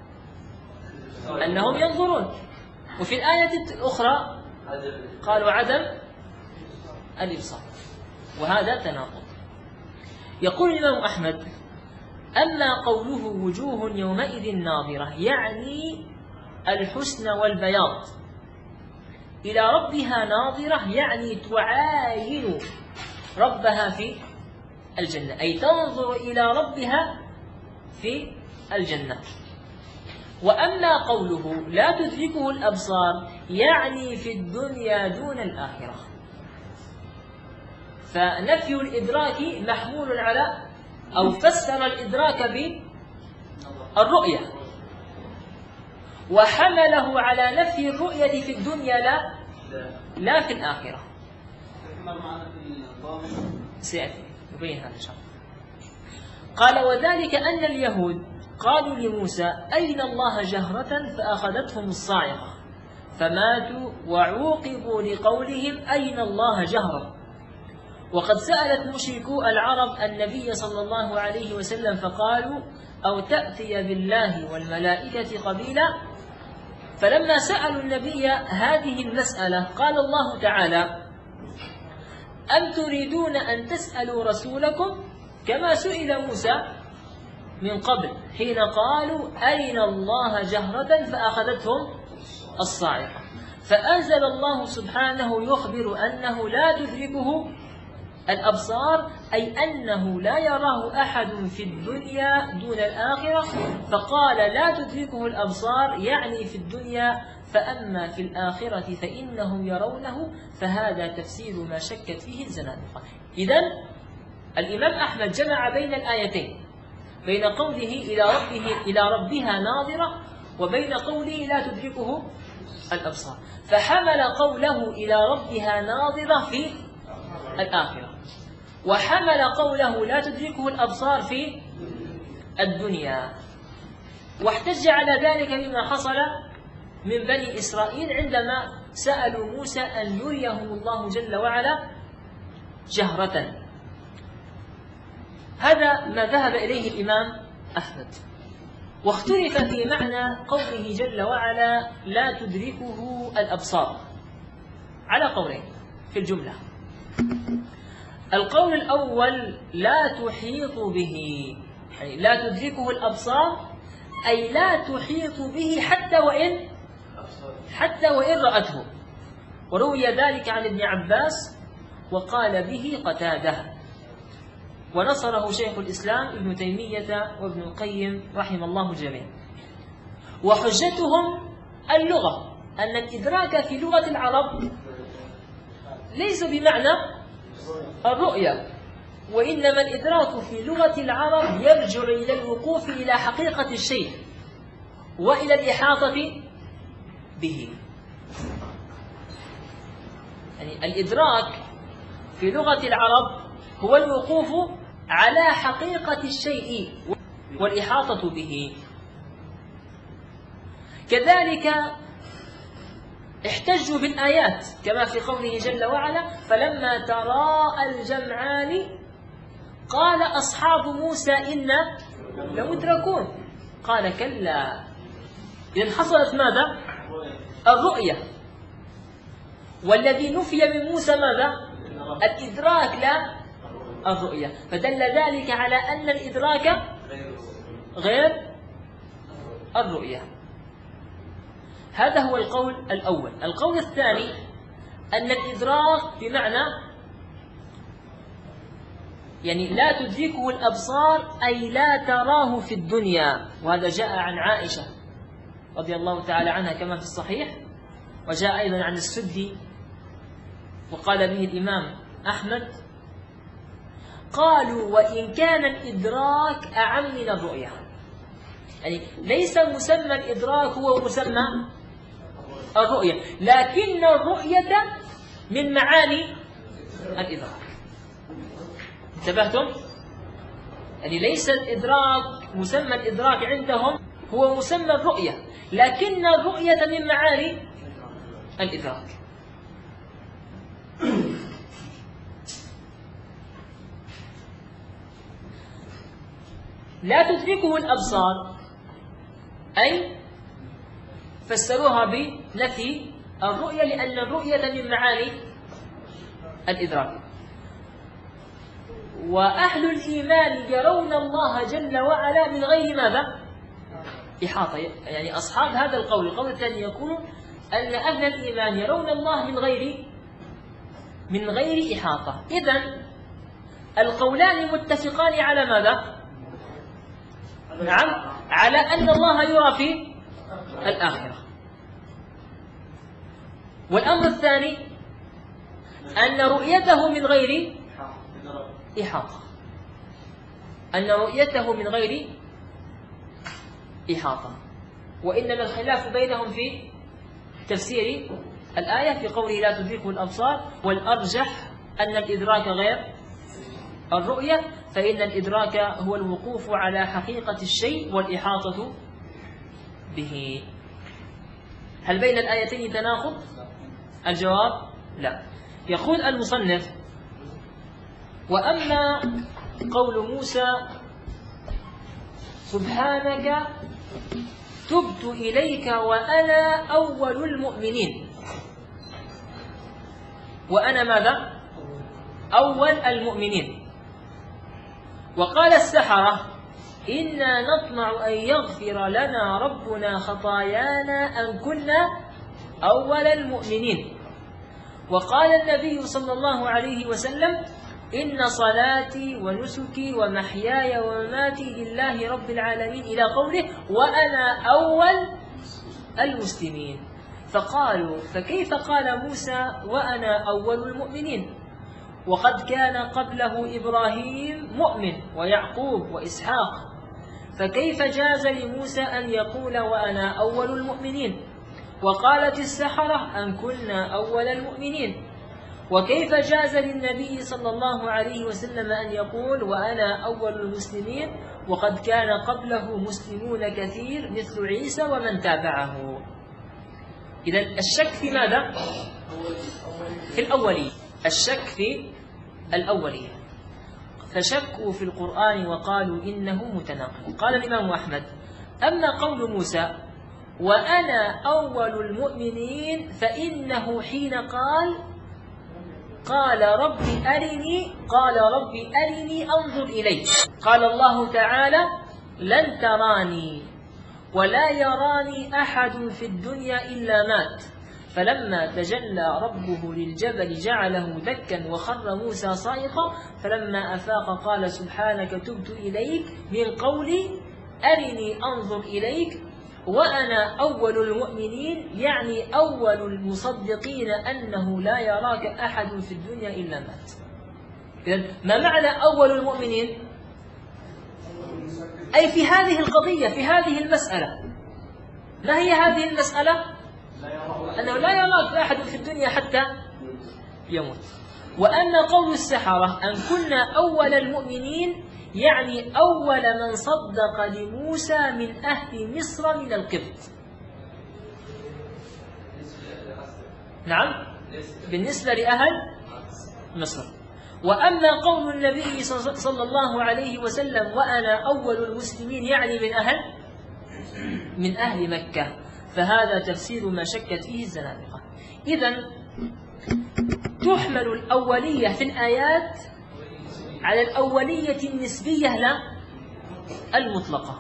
أنهم ينظرون، وفي الآية الأخرى قالوا عدم الإبصار، وهذا تناقض. يقول الإمام أحمد أما قوله وجوه يومئذ ناظرة يعني الحسن والبياض، إلى ربها ناظرة يعني تعاين ربها في الجنة، أي تنظر إلى ربها في الجنة. وأما قوله لا تدركه الأبصار يعني في الدنيا دون الآخرة، فنفي الإدراك محمول على أو فسر الإدراك بالرؤية، وحمله على نفي الرؤية في الدنيا لا لا في الآخرة. سيأتي يبين هذا إن شاء الله. قال وذلك أن اليهود قالوا لموسى أين الله جهرة فأخذتهم الصاعقة فماتوا وعوقبوا لقولهم أين الله جهرة. وقد سألت مشركو العرب النبي صلى الله عليه وسلم فقالوا أو تأتي بالله والملائكة قبيلا، فلما سألوا النبي هذه المسألة قال الله تعالى أم تريدون أن تسألوا رسولكم كما سئل موسى من قبل حين قالوا أين الله جهرة فأخذتهم الصاعقة، فأنزل الله سبحانه يخبر أنه لا تدركه الأبصار، أي أنه لا يراه أحد في الدنيا دون الآخرة، فقال لا تدركه الأبصار يعني في الدنيا، فأما في الآخرة فإنهم يرونه، فهذا تفسير ما شكت فيه الزنادقة. إذن الإمام أحمد جمع بين الآيتين، بين قوله إلى ربه إلى ربها ناظرة وبين قوله لا تدركه الأبصار، فحمل قوله إلى ربها ناظرة في الآخرة، وحمل قوله لا تدركه الأبصار في الدنيا. واحتج على ذلك بما حصل من بني إسرائيل عندما سألوا موسى أن يريهم الله جل وعلا جهرة. هذا ما ذهب إليه الإمام أحمد. واختلف في معنى قوله جل وعلا لا تدركه الأبصار على قولين في الجملة. القول الأول لا تحيط به، يعني لا تدركه الأبصار أي لا تحيط به حتى وإن حتى وإن رأته. وروي ذلك عن ابن عباس وقال به قتادة، ونصره شيخ الإسلام ابن تيمية وابن القيم رحم الله الجميع. وحجتهم اللغة، أن الإدراك في لغة العرب ليس بمعنى الرؤية، وإنما الإدراك في لغة العرب يرجع إلى الوقوف إلى حقيقة الشيء وإلى الإحاطة به. يعني الإدراك في لغة العرب هو الوقوف على حقيقة الشيء والإحاطة به. كذلك احتجوا بالآيات كما في قوله جل وعلا فلما تراءى الجمعان قال أصحاب موسى إنا لمدركون قال كلا. إذن حصلت ماذا؟ الرؤية. والذي نفي من موسى ماذا؟ الإدراك لا الرؤية. فدل ذلك على أن الإدراك غير الرؤية. هذا هو القول الأول. القول الثاني أن الإدراك بمعنى يعني لا تدركه الأبصار أي لا تراه في الدنيا. وهذا جاء عن عائشة رضي الله تعالى عنها كما في الصحيح، وجاء أيضا عن السدي وقال به الإمام أحمد. قالوا وإن كان الإدراك أعم من الرؤية، يعني ليس مسمى الإدراك هو مسمى الرؤية، لكن الرؤية من معاني الإدراك. انتبهتم؟ يعني ليس الإدراك مسمى الإدراك عندهم هو مسمى الرؤية، لكن الرؤية من معاني الإدراك. لا تدركه الأبصار أي فسروها بنفي الرؤية، لأن الرؤية من معاني الإدراك. وأهل الإيمان يرون الله جل وعلا من غير ماذا؟ إحاطة. يعني أصحاب هذا القول القول الثاني يقول أن أهل الإيمان يرون الله من غير من غير إحاطة. إذن القولان متفقان على ماذا؟ نعم، على أن الله يرى في الآخرة. والأمر الثاني أن رؤيته من غير إحاطة، أن رؤيته من غير إحاطة. وإنما الخلاف بينهم في تفسير الآية في قوله لا تدركه الأبصار، والأرجح أن الإدراك غير الرؤية، فإن الإدراك هو الوقوف على حقيقة الشيء والإحاطة به. هل بين الآيتين تناقض؟ الجواب لا. يقول المصنف وأما قول موسى سبحانك تبت إليك وأنا أول المؤمنين، وأنا ماذا؟ أول المؤمنين. وقال السحرة إنا نطمع أن يغفر لنا ربنا خطايانا أن كنا أول المؤمنين. وقال النبي صلى الله عليه وسلم إن صلاتي ونسكي ومحياي ومماتي لله رب العالمين إلى قوله وأنا أول المسلمين. فقالوا فكيف قال موسى وأنا أول المؤمنين وقد كان قبله إبراهيم مؤمن ويعقوب وإسحاق، فكيف جاز لموسى أن يقول وأنا أول المؤمنين؟ وقالت السحرة أن كنا أول المؤمنين. وكيف جاز للنبي صلى الله عليه وسلم أن يقول وأنا أول المسلمين وقد كان قبله مسلمون كثير مثل عيسى ومن تابعه؟ إذا الشك في ماذا؟ في الأولية. الشك في الأولية. فشكوا في القرآن وقالوا إنه متناقض. قال الإمام أحمد: أما قول موسى وأنا أول المؤمنين فإنه حين قال قال رب أرني قال رب أرني أنظر إليك، قال الله تعالى لن تراني ولا يراني أحد في الدنيا إلا مات، فلما تجلى ربه للجبل جعله دكا وخر موسى صاعقا فلما أفاق قال سبحانك تبت إليك من قولي أرني أنظر إليك وأنا أول المؤمنين، يعني أول المصدقين أنه لا يراك أحد في الدنيا إلا مات. إذن ما معنى أول المؤمنين؟ أي في هذه القضية، في هذه المسألة. ما هي هذه المسألة؟ أنه لا يراك أحد في الدنيا حتى يموت. وأما قول السحرة أن كنا أول المؤمنين يعني أول من صدق لموسى من أهل مصر من القبط. نعم، بالنسبة لأهل مصر. وأما قول النبي صلى الله عليه وسلم وأنا أول المسلمين يعني من أهل من أهل مكة، فهذا تفسير ما شكت فيه الزنادقة. إذن تحمل الأولية في الآيات على الأولية النسبية لا المطلقة.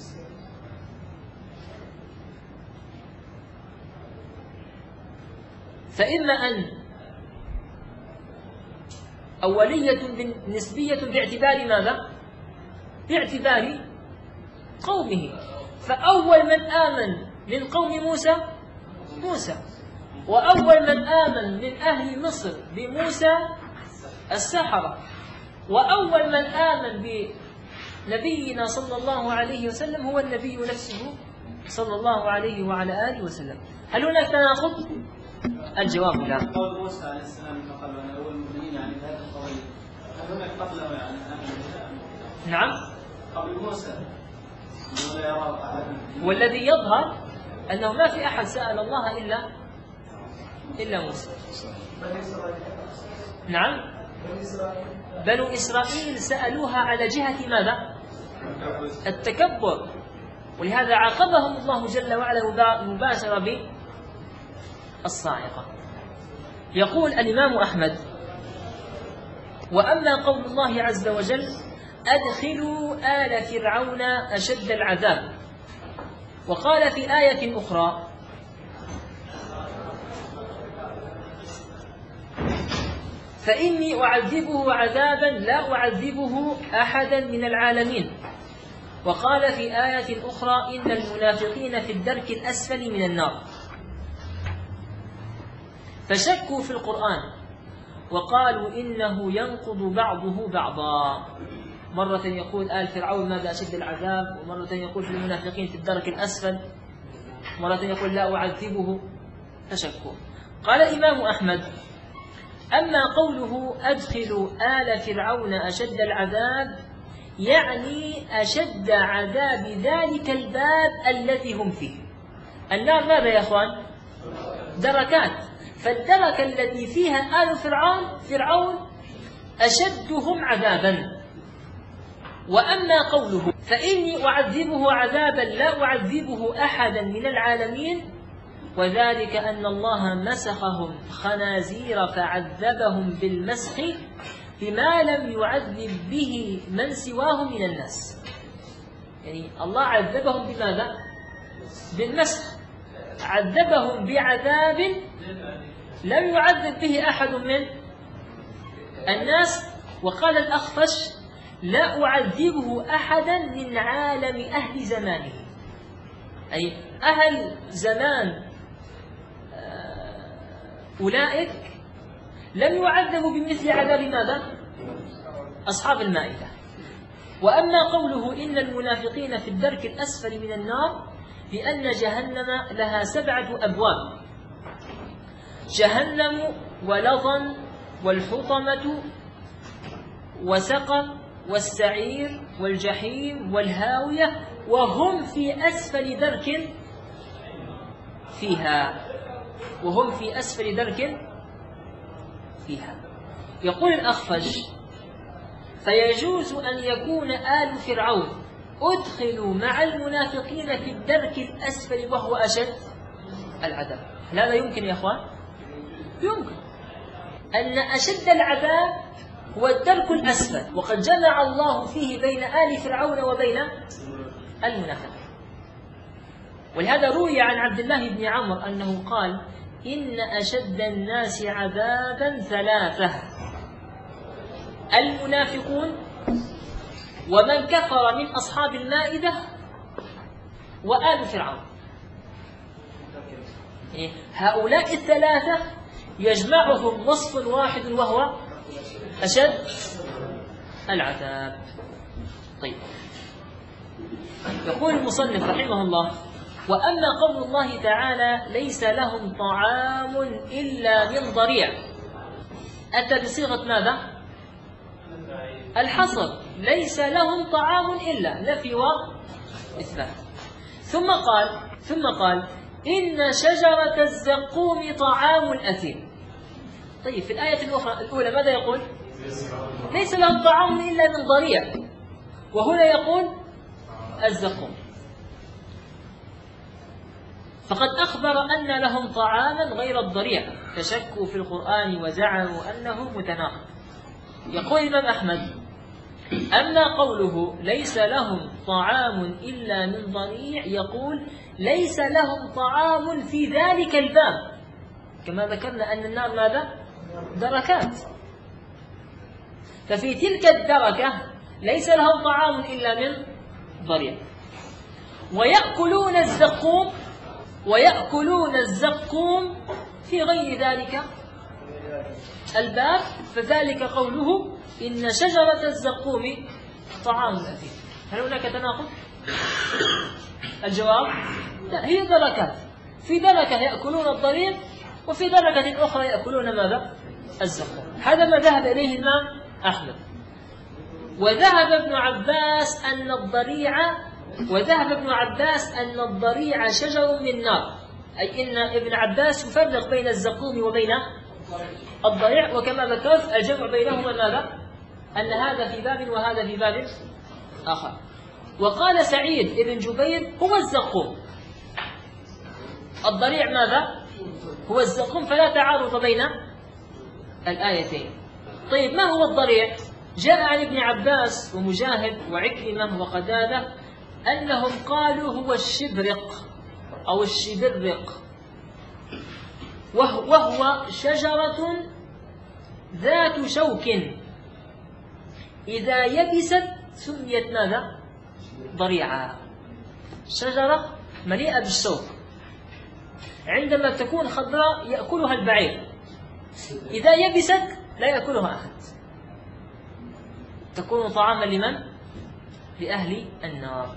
فإما أن أولية نسبية باعتبار ماذا؟ باعتبار قومه، فأول من آمن من قوم موسى موسى، وأول من آمن من أهل مصر بموسى السحرة، وأول من آمن بنبينا صلى الله عليه وسلم هو النبي نفسه صلى الله عليه وعلى آله وسلم. هل هناك تناقض؟ الجواب لا. قول موسى عليه السلام فقال أنا أول المؤمنين يعني هذا القضية، هل هناك قبله يعني نعم، قبل موسى لا يرى أحد؟ والذي يظهر أنه ما في أحد سأل الله إلا إلا موسى. نعم، بنو إسرائيل سألوها على جهة ماذا؟ التكبر، ولهذا عاقبهم الله جل وعلا مباشرة بالصاعقة. يقول الإمام أحمد: وأما قول الله عز وجل أدخلوا آل فرعون أشد العذاب، وقال في آية أخرى فإني أعذبه عذابا لا أعذبه أحدا من العالمين، وقال في آية أخرى إن المنافقين في الدرك الأسفل من النار. فشكوا في القرآن وقالوا إنه ينقض بعضه بعضا، مرة يقول آل فرعون ماذا أشد العذاب، ومرة يقول في المنافقين في الدرك الأسفل، مرة يقول لا أعذبه، فشكوا. قال الإمام أحمد: أما قوله أدخلوا آل فرعون أشد العذاب يعني أشد عذاب ذلك الباب الذي هم فيه. النار ماذا يا أخوان؟ دركات، فالدركة التي فيها آل فرعون فرعون أشدهم عذابا. وأما قوله فإني أعذبه عذابا لا أعذبه أحدا من العالمين، وذلك أن الله مسخهم خنازير فعذبهم بالمسخ بما لم يعذب به من سواه من الناس. يعني الله عذبهم بماذا؟ بالمسخ، عذبهم بعذاب لم يعذب به أحد من الناس. وقال الأخفش لا أعذبه أحدا من عالم أهل زمانه، أي أهل زمان أولئك لم يعذبوا بمثل عذاب ماذا؟ أصحاب المائدة. وأما قوله إن المنافقين في الدرك الأسفل من النار لأن جهنم لها سبعة أبواب: جهنم ولظى والحطمة وسقر والسعير والجحيم والهاوية وهم في أسفل درك فيها وهم في أسفل درك فيها. يقول الأخفش: فيجوز أن يكون آل فرعون أدخلوا مع المنافقين في الدرك الأسفل وهو أشد العذاب. هل هذا يمكن يا أخوان؟ يمكن أن أشد العذاب هو الدرك الأسفل، وقد جمع الله فيه بين آل فرعون وبين المنافقين. ولهذا روي عن عبد الله بن عمرو أنه قال: إن أشد الناس عذابا ثلاثة: المنافقون، ومن كفر من أصحاب المائدة، وآل فرعون. هؤلاء الثلاثة يجمعهم وصف واحد وهو أشد العذاب. طيب، يقول المصنف رحمه الله: وأما قول الله تعالى: ليس لهم طعام إلا من ضريع، أتى بصيغة ماذا؟ الحصر. ليس لهم طعام إلا، نفي وإثبات. ثم قال ثم قال إن شجرة الزقوم طعام الأثيم. طيب، في الآية الأخرى الأولى ماذا يقول؟ ليس لهم طعام إلا من ضريع، وهنا يقول الزقوم. فقد أخبر أن لهم طعاما غير الضريع، فشكوا في القرآن وزعموا أنه متناقض. يقول الإمام أحمد: أما قوله ليس لهم طعام إلا من ضريع، يقول ليس لهم طعام في ذلك الباب، كما ذكرنا أن النار ماذا؟ دركات. ففي تلك الدركة ليس لهم طعام إلا من ضريع. ويأكلون الزقوم ويأكلون الزقوم في غير ذلك الباب، فذلك قوله إن شجرة الزقوم طعام الأثيم. هل هناك تناقض؟ الجواب لا، هي دركات. في دركة يأكلون الضريع، وفي دركة أخرى يأكلون ماذا؟ الزقوم. هذا ما ذهب إليه الإمام أحمد. وذهب ابن عباس أن الضريع وذهب ابن عباس أن الضريع شجر من نار، أي إن ابن عباس يفرق بين الزقوم وبين الضريع، وكما ذكرت الجمع بينهما ماذا؟ أن هذا في باب وهذا في باب آخر. وقال سعيد بن جبير: هو الزقوم. الضريع ماذا؟ هو الزقوم، فلا تعارض بين الآيتين. طيب، ما هو الضريع؟ جاء عن ابن عباس ومجاهد وعكرمة وقتادة أنهم قالوا هو الشبرق أو الشبرق، وهو شجرة ذات شوك إذا يبست سميت ماذا؟ ضريعا. شجرة مليئة بالشوك، عندما تكون خضراء يأكلها البعير، إذا يبست لا يأكلها أحد، تكون طعاما لمن؟ لأهل النار.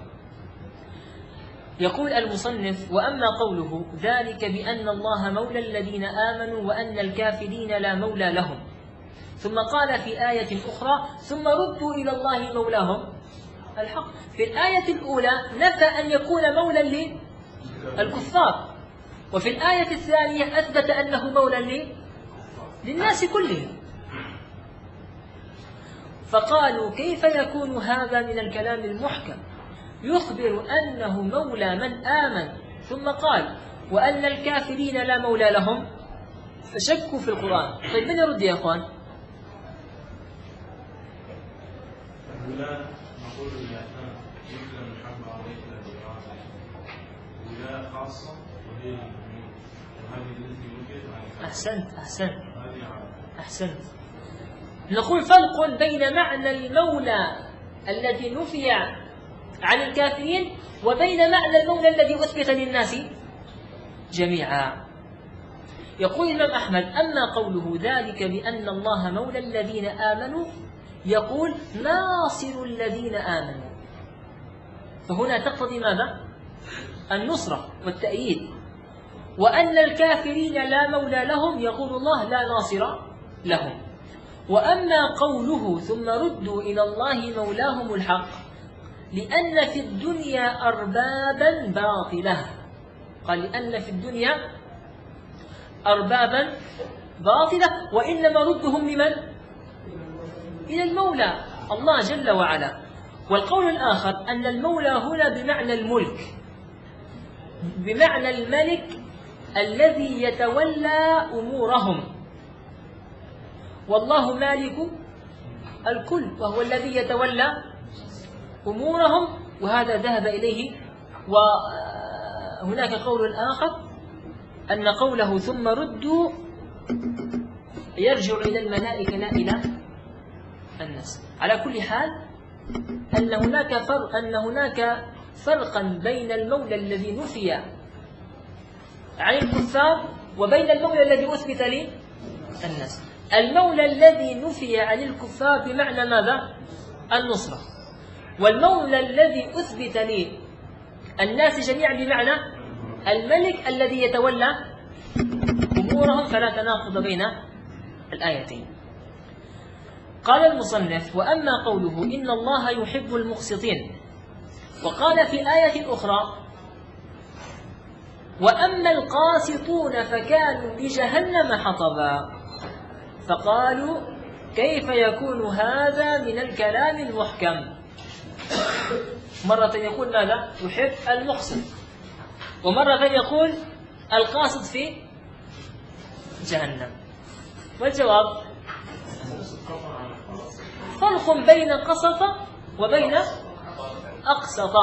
يقول المصنف: وأما قوله ذلك بأن الله مولى الذين آمنوا وأن الكافرين لا مولى لهم، ثم قال في آية أخرى: ثم ردوا إلى الله مولاهم الحق. في الآية الأولى نفى أن يكون مولى للكفار، وفي الآية الثانية أثبت أنه مولى للناس كلهم. فقالوا: كيف يكون هذا من الكلام المحكم يخبر أنه مولى من آمن، ثم قال وأن الكافرين لا مولى لهم؟ فشكوا في القرآن. طيب، من يرد يا أخوان؟ ولا نقول الإعلام مثل محمد عليه الصلاة ولا خاصة وهي المؤمنين، وهذه التي وجدت عن أحسنت أحسنت أحسنت نقول فرق بين معنى المولى الذي نفي عن الكافرين وبين معنى المولى الذي أثبت للناس جميعا. يقول الإمام أحمد: أما قوله ذلك بأن الله مولى الذين آمنوا، يقول ناصر الذين آمنوا، فهنا تقتضي ماذا؟ النصرة والتأييد. وأن الكافرين لا مولى لهم، يقول الله لا ناصر لهم. وأما قوله ثم ردوا إلى الله مولاهم الحق لأن في الدنيا أربابا باطلة. قال لأن في الدنيا أربابا باطلة وإنما ردهم لمن؟ إلى المولى الله جل وعلا. والقول الآخر أن المولى هنا بمعنى الملك، بمعنى الملك الذي يتولى أمورهم، والله مالك الكل وهو الذي يتولى أمورهم، وهذا ذهب إليه. وهناك قول آخر أن قوله ثم ردوا يرجع إلى الملائكة لا إلى الناس. على كل حال أن هناك فرق أن هناك فرقا بين المولى الذي نفي عن الكفار وبين المولى الذي أثبت للناس. المولى الذي نفي عن الكفار بمعنى ماذا؟ النصرة، والمولى الذي أثبت للناس جميعا بمعنى الملك الذي يتولى أمورهم، فلا تناقض بين الآيتين. قال المصنف وأما قوله إن الله يحب المقسطين، وقال في آية أخرى وأما القاسطون فكانوا لجهنم حطبا، فقالوا كيف يكون هذا من الكلام المحكم؟ مرة يقول ماذا؟ يحب المقسط، ومرة يقول القاسط في جهنم. والجواب فرق بين قسط وبين أقسط.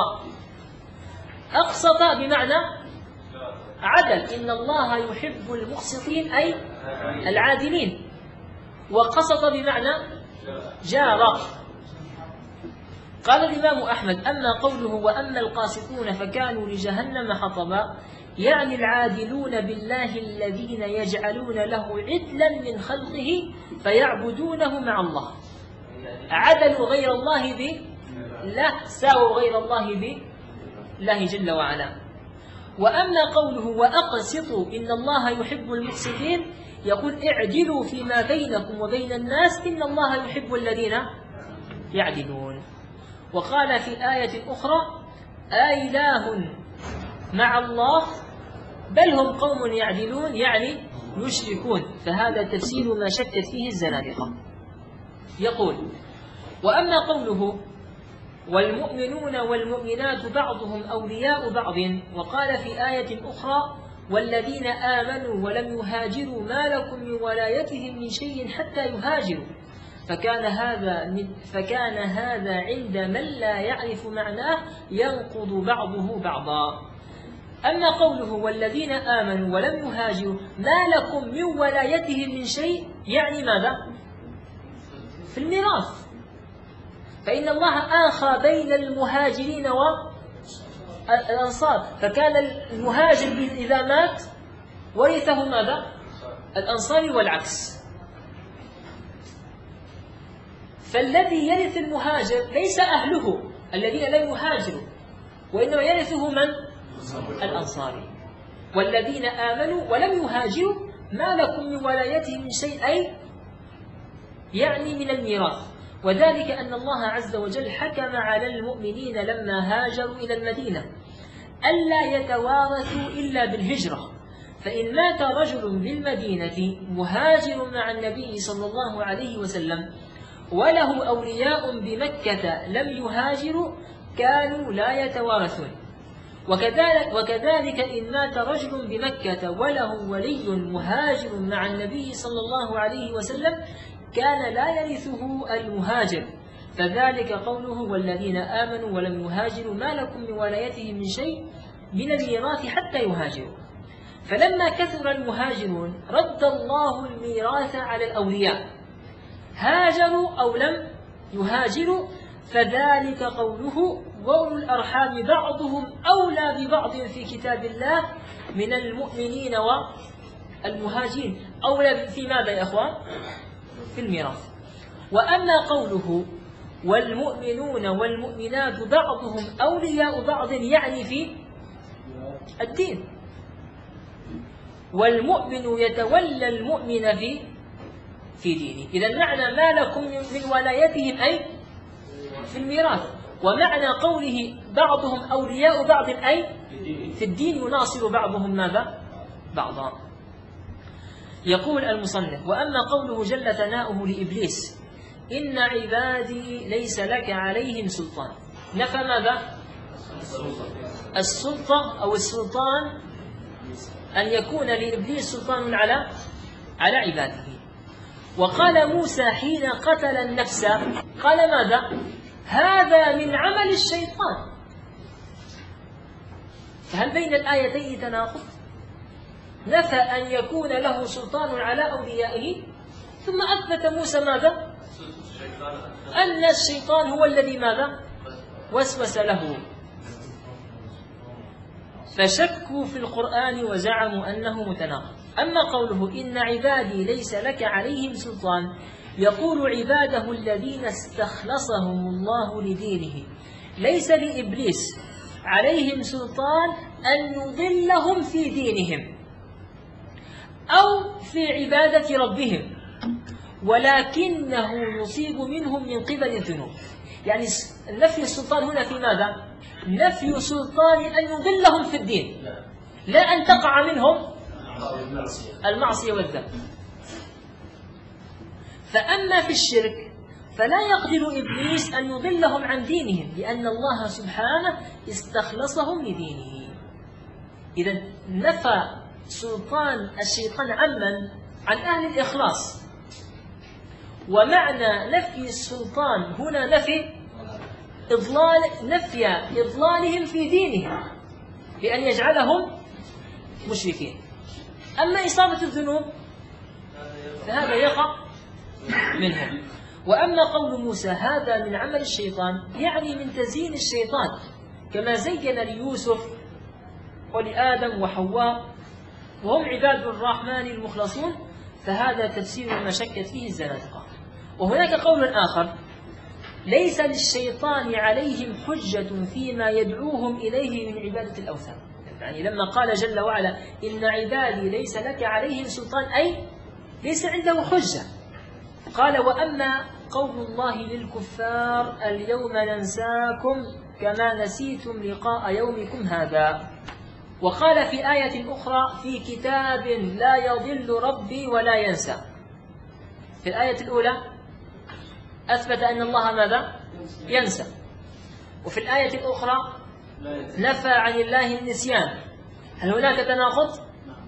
أقسط بمعنى عدل، إن الله يحب المقسطين أي العادلين، وقسط بمعنى جار. قال الإمام أحمد أما قوله وأما القاسطون فكانوا لجهنم حطبا، يعني العادلون بالله الذين يجعلون له عدلا من خلقه فيعبدونه مع الله. عدلوا غير الله به لا ساووا غير الله بالله جل وعلا. وأما قوله وأقسطوا إن الله يحب المقسطين، يقول اعدلوا فيما بينكم وبين الناس إن الله يحب الذين يعدلون. وقال في آية أخرى آإله مع الله بل هم قوم يعدلون، يعني يشركون، فهذا تفسير ما شتت فيه الزنادقة. يقول وأما قوله والمؤمنون والمؤمنات بعضهم أولياء بعض، وقال في آية أخرى والذين آمنوا ولم يهاجروا ما لكم من ولايتهم من شيء حتى يهاجروا، فكان هذا فكان هذا عند من لا يعرف معناه ينقض بعضه بعضا. أما قوله والذين آمنوا ولم يهاجروا ما لكم من ولايتهم من شيء، يعني ماذا؟ في الميراث، فإن الله آخى بين المهاجرين والأنصار، فكان المهاجر إذا مات ورثه ماذا؟ الأنصار، والعكس. فالذي يرث المهاجر ليس أهله الذين لم يهاجروا، وإنما يرثه من؟ الأنصار. والذين آمنوا ولم يهاجروا ما لكم من ولايتهم من شيء، أي يعني من الميراث. وذلك أن الله عز وجل حكم على المؤمنين لما هاجروا إلى المدينة ألا يتوارثوا إلا بالهجرة، فإن مات رجل بالمدينة مهاجر مع النبي صلى الله عليه وسلم وله أولياء بمكة لم يهاجروا كانوا لا يتوارثون. وكذلك, وكذلك إن مات رجل بمكة وله ولي مهاجر مع النبي صلى الله عليه وسلم كان لا يرثه المهاجر، فذلك قوله والذين آمنوا ولم يهاجروا ما لكم من ولايتهم من شيء من الميراث حتى يهاجروا. فلما كثر المهاجرون رد الله الميراث على الأولياء، هاجروا أو لم يهاجروا، فذلك قوله وأولو الأرحام بعضهم أولى ببعض في كتاب الله من المؤمنين والمهاجرين. أولى في ماذا يا أخوان؟ في الميراث. وأما قوله والمؤمنون والمؤمنات بعضهم أولياء بعض، يعني في الدين، والمؤمن يتولى المؤمن في في دينه. إذا معنى ما لكم من ولايتهم أي في الميراث، ومعنى قوله بعضهم أولياء بعض أي في الدين يناصر بعضهم ماذا؟ بعضا. يقول المصنف: وأما قوله جل ثناؤه لإبليس إن عبادي ليس لك عليهم سلطان، نفى ماذا؟ السلطة أو السلطان، أن يكون لإبليس سلطان على على عباده. وقال موسى حين قتل النفس قال ماذا؟ هذا من عمل الشيطان. فهل بين الآيتين تناقض؟ نفى أن يكون له سلطان على أوليائه، ثم أثبت موسى ماذا؟ أن الشيطان هو الذي ماذا؟ وسوس له. فشكوا في القرآن وزعموا أنه متناقض. أما قوله إن عبادي ليس لك عليهم سلطان، يقول عباده الذين استخلصهم الله لدينه، ليس لإبليس عليهم سلطان أن يضلهم في دينهم أو في عبادة ربهم، ولكنه يصيب منهم من قبل الذنوب. يعني نفي السلطان هنا في ماذا؟ نفي سلطان أن يضلهم في الدين، لا أن تقع منهم المعصية والذنب. فأما في الشرك فلا يقدر إبليس أن يضلهم عن دينهم، لأن الله سبحانه استخلصهم لدينه. إذا نفى سلطان الشيطان عمن؟ عن أهل الإخلاص. ومعنى نفي السلطان هنا نفي إضلال، نفي إضلالهم في دينهم بأن يجعلهم مشركين. أما إصابة الذنوب فهذا يقع منهم. وأما قول موسى هذا من عمل الشيطان، يعني من تزيين الشيطان، كما زين ليوسف ولآدم وحواء وهم عباد الرحمن المخلصون، فهذا تفسير ما شكت فيه الزنادقة. وهناك قول آخر: ليس للشيطان عليهم حجة فيما يدعوهم إليه من عبادة الأوثان. يعني لما قال جل وعلا إن عبادي ليس لك عليهم سلطان، أي ليس عنده حجة. قال: وأما قول الله للكفار اليوم ننساكم كما نسيتم لقاء يومكم هذا. وقال في آية أخرى: في كتاب لا يضل ربي ولا ينسى. في الآية الأولى أثبت أن الله ماذا؟ ينسى. وفي الآية الأخرى نفى عن الله النسيان. هل هناك تناقض؟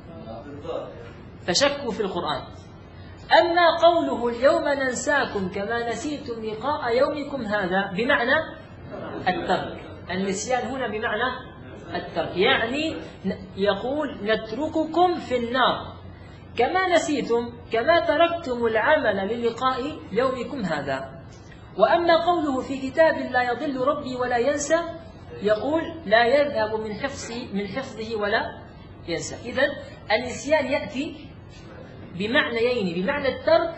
فشكوا في القرآن. أما قوله اليوم ننساكم كما نسيتم لقاء يومكم هذا بمعنى الترك. النسيان هنا بمعنى الترك، يعني يقول نترككم في النار كما نسيتم، كما تركتم العمل للقاء يومكم هذا. وأما قوله في كتاب لا يضل ربي ولا ينسى، يقول لا يذهب من حفظه من حفظه ولا ينسى. إذن النسيان يأتي بمعنيين، بمعنى الترك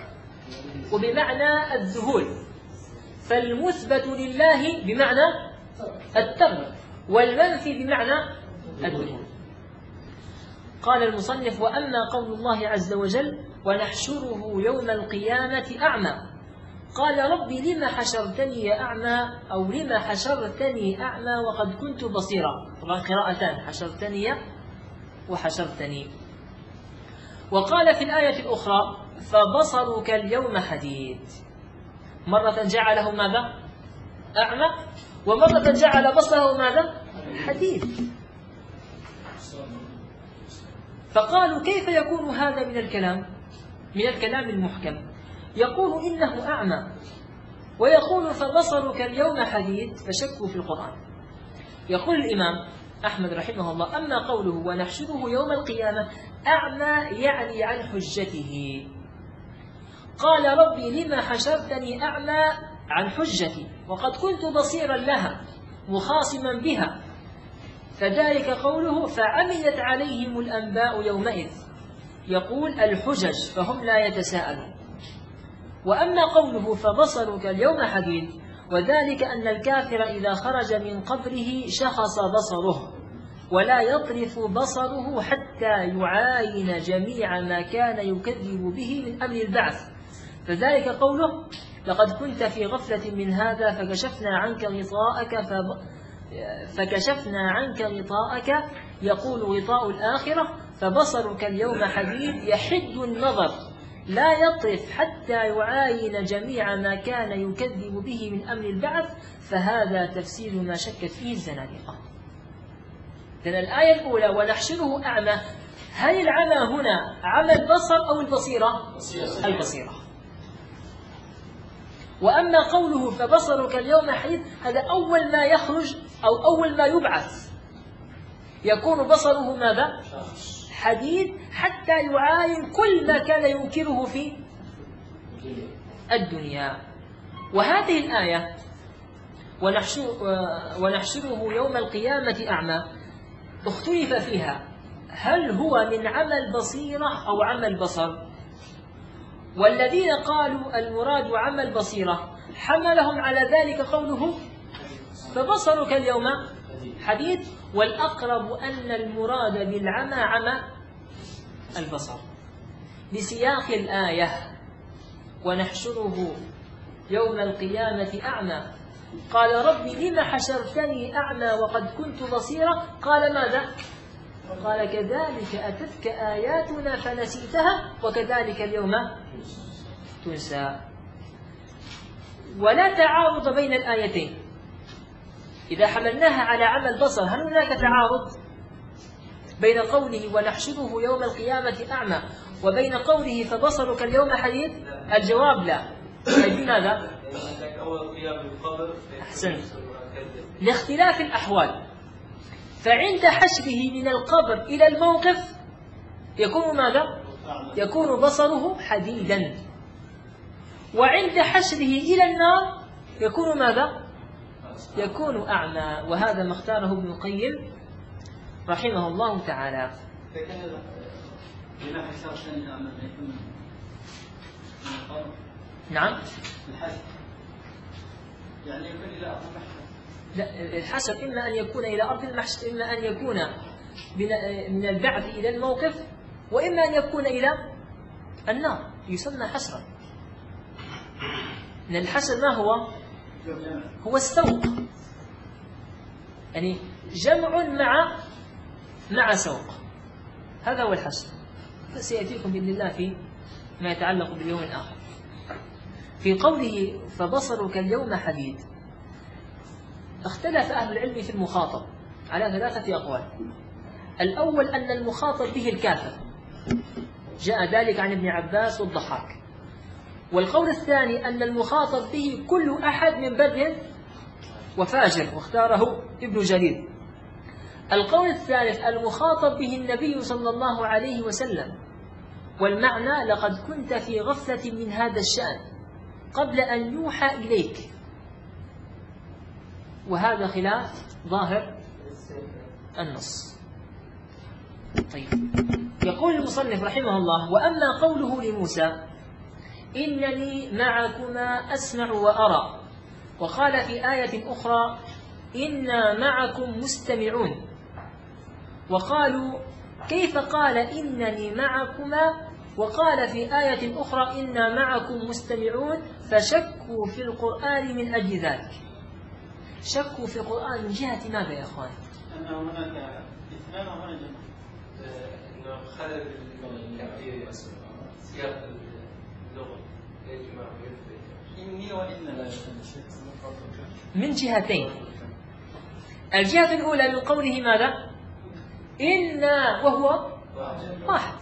وبمعنى الذهول. فالمثبت لله بمعنى الترك، والمنفي بمعنى الذهول. قال المصنف: وأما قول الله عز وجل ونحشره يوم القيامة أعمى، قال ربي لما حشرتني يا أعمى، أو لما حشرتني أعمى وقد كنت بصيرا. طبعا قراءتان، حشرتني وحشرتني. وقال في الآية الأخرى فبصرك اليوم حديد. مرة جعله ماذا؟ أعمى، ومرة جعل بصره ماذا؟ حديد. فقالوا كيف يكون هذا من الكلام من الكلام المحكم؟ يقول إنه أعمى ويقول فبصرك اليوم حديد، فشكوا في القرآن. يقول الإمام أحمد رحمه الله: أما قوله ونحشره يوم القيامة أعمى يعني عن حجته. قال ربي لما حشرتني أعمى عن حجتي وقد كنت بصيرا لها مخاصما بها، فذلك قوله فعميت عليهم الأنباء يومئذ، يقول الحجج فهم لا يتساءلون. وأما قوله فبصرك اليوم حديد، وذلك أن الكافر إذا خرج من قبره شخص بصره ولا يطرف بصره حتى يعاين جميع ما كان يكذب به من أمر البعث، فذلك قوله لقد كنت في غفلة من هذا فكشفنا عنك غطاءك فب... فكشفنا عنك غطاءك يقول غطاء الآخرة فبصرك اليوم حديد يحد النظر لا يطرف حتى يعاين جميع ما كان يكذب به من أمر البعث فهذا تفسير ما شكت فيه الزنادقة. لأن الآية الأولى ونحشره أعمى، هل العمى هنا عمى البصر أو البصيرة؟ البصيرة. وأما قوله فبصرك اليوم حديد هذا أول ما يخرج أو أول ما يبعث يكون بصره ماذا؟ حديد حتى يعاين كل ما كان ينكره في الدنيا. وهذه الآية ونحشره يوم القيامة أعمى اختلف فيها هل هو من عمى البصيرة أو عمى البصر؟ والذين قالوا المراد عمى البصيرة حملهم على ذلك قوله فبصرك اليوم حديد، والأقرب أن المراد بالعمى عمى البصر لسياق الآية ونحشره يوم القيامة أعمى قال ربي لم حشرتني أعمى وقد كنت بصيرا قال ماذا؟ قال كذلك أتتك آياتنا فنسيتها وكذلك اليوم تنسى. ولا تعارض بين الآيتين. إذا حملناها على عمى البصر هل هناك تعارض بين قوله ونحشره يوم القيامة أعمى وبين قوله فبصرك اليوم حديد؟ الجواب لا. لماذا؟ أحسنت. لاختلاف الأحوال. فعند حشره من القبر إلى الموقف يكون ماذا؟ يكون بصره حديدا. وعند حشره إلى النار يكون ماذا؟ يكون أعمى. وهذا ما اختاره ابن القيم رحمه الله تعالى. نعم. يعني يكون إلى أرض المحشر. لا، الحشر إما أن يكون إلى أرض المحشر إما أن يكون من البعث إلى الموقف وإما أن يكون إلى النار يسمى حشرا. لأن الحشر ما هو؟ هو السوق، يعني جمع مع مع سوق، هذا هو الحشر. سيأتيكم بإذن الله في ما يتعلق باليوم الآخر. في قوله فبصرك اليوم حديد اختلف أهل العلم في المخاطب على ثلاثة أقوال. الأول أن المخاطب به الكافر، جاء ذلك عن ابن عباس والضحاك. والقول الثاني أن المخاطب به كل أحد من بر وفاجر، واختاره ابن جرير. القول الثالث المخاطب به النبي صلى الله عليه وسلم، والمعنى لقد كنت في غفلة من هذا الشأن قبل أن يوحى إليك. وهذا خلاف ظاهر النص. طيب، يقول المصنف رحمه الله وأما قوله لموسى إنني معكما أسمع وأرى، وقال في آية أخرى إنا معكم مستمعون، وقالوا كيف قال إنني معكما وقال في آية أخرى إنا معكم مستمعون؟ فشكوا في القرآن من أجل ذلك. شكوا في القرآن من جهة ماذا يا أخوان؟ أنه هناك إثنان وهنا جمع. أنه خلل في سياق اللغة يجمع إني وإنا من جهتين. الجهة الأولى من قوله ماذا؟ إنا وهو واحد.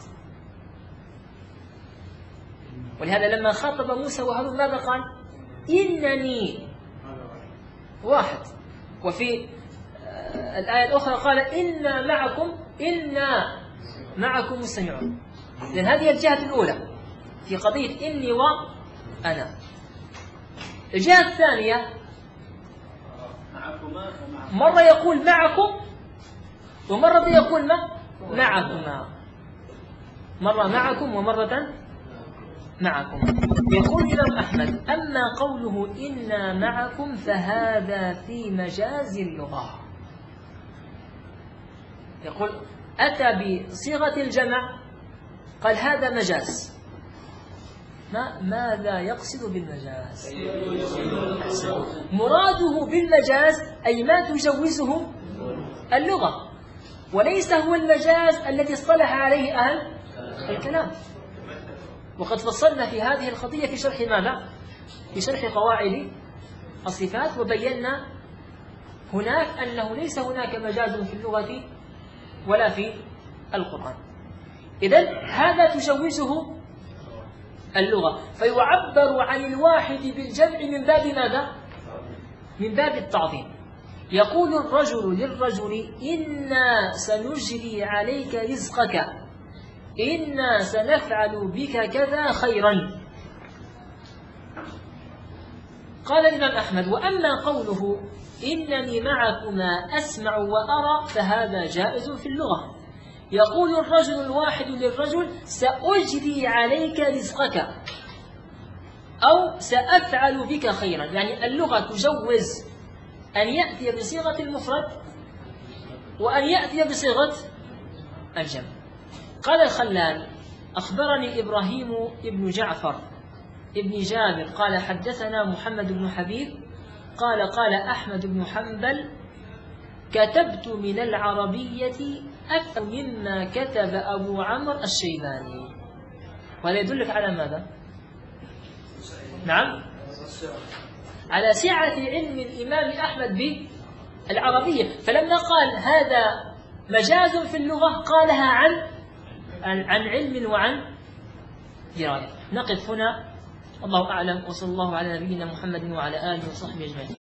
ولهذا لما خاطب موسى وهارون ماذا قال؟ إنني واحد. وفي الآية الأخرى قال إنا معكم إنا معكم مستمعون. لأن هذه الجهة الأولى في قضية إني وأنا. الجهة الثانية مرة يقول معكم ومرة يقول ما معكما، مرة معكم ومرة معكم. يقول الإمام أحمد أما قوله إنا معكم فهذا في مجاز اللغة. يقول أتى بصيغة الجمع قال هذا مجاز، ما ماذا يقصد بالمجاز؟ مراده بالمجاز أي ما تجوزه اللغة، وليس هو المجاز الذي اصطلح عليه أهل الكلام. وقد فصلنا في هذه القضية في شرح ماذا؟ في شرح قواعد الصفات، وبينا هناك أنه ليس هناك مجاز في اللغة ولا في القرآن. إذن هذا تجوزه اللغة، فيعبر عن الواحد بالجمع من باب ماذا؟ من باب التعظيم. يقول الرجل للرجل: إنا سنجري عليك رزقك، إنا سنفعل بك كذا خيرا. قال الإمام أحمد: وأما قوله إنني معكما أسمع وأرى فهذا جائز في اللغة. يقول الرجل الواحد للرجل: سأجري عليك رزقك، أو سأفعل بك خيرا. يعني اللغة تجوز أن يأتي بصيغة المفرد وأن يأتي بصيغة الجمع. قال الخلال: أخبرني إبراهيم ابن جعفر ابن جابر قال حدثنا محمد بن حبيب قال قال أحمد بن حنبل: كتبت من العربية أكثر مما كتب أبو عمرو الشيباني. وهذا يدلك على ماذا؟ نعم، على سعة علم الإمام أحمد بالعربية. فلما قال هذا مجاز في اللغة قالها عن عن علم وعن دراية. نقف هنا، الله أعلم، وصلى الله على نبينا محمد وعلى آله وصحبه أجمعين.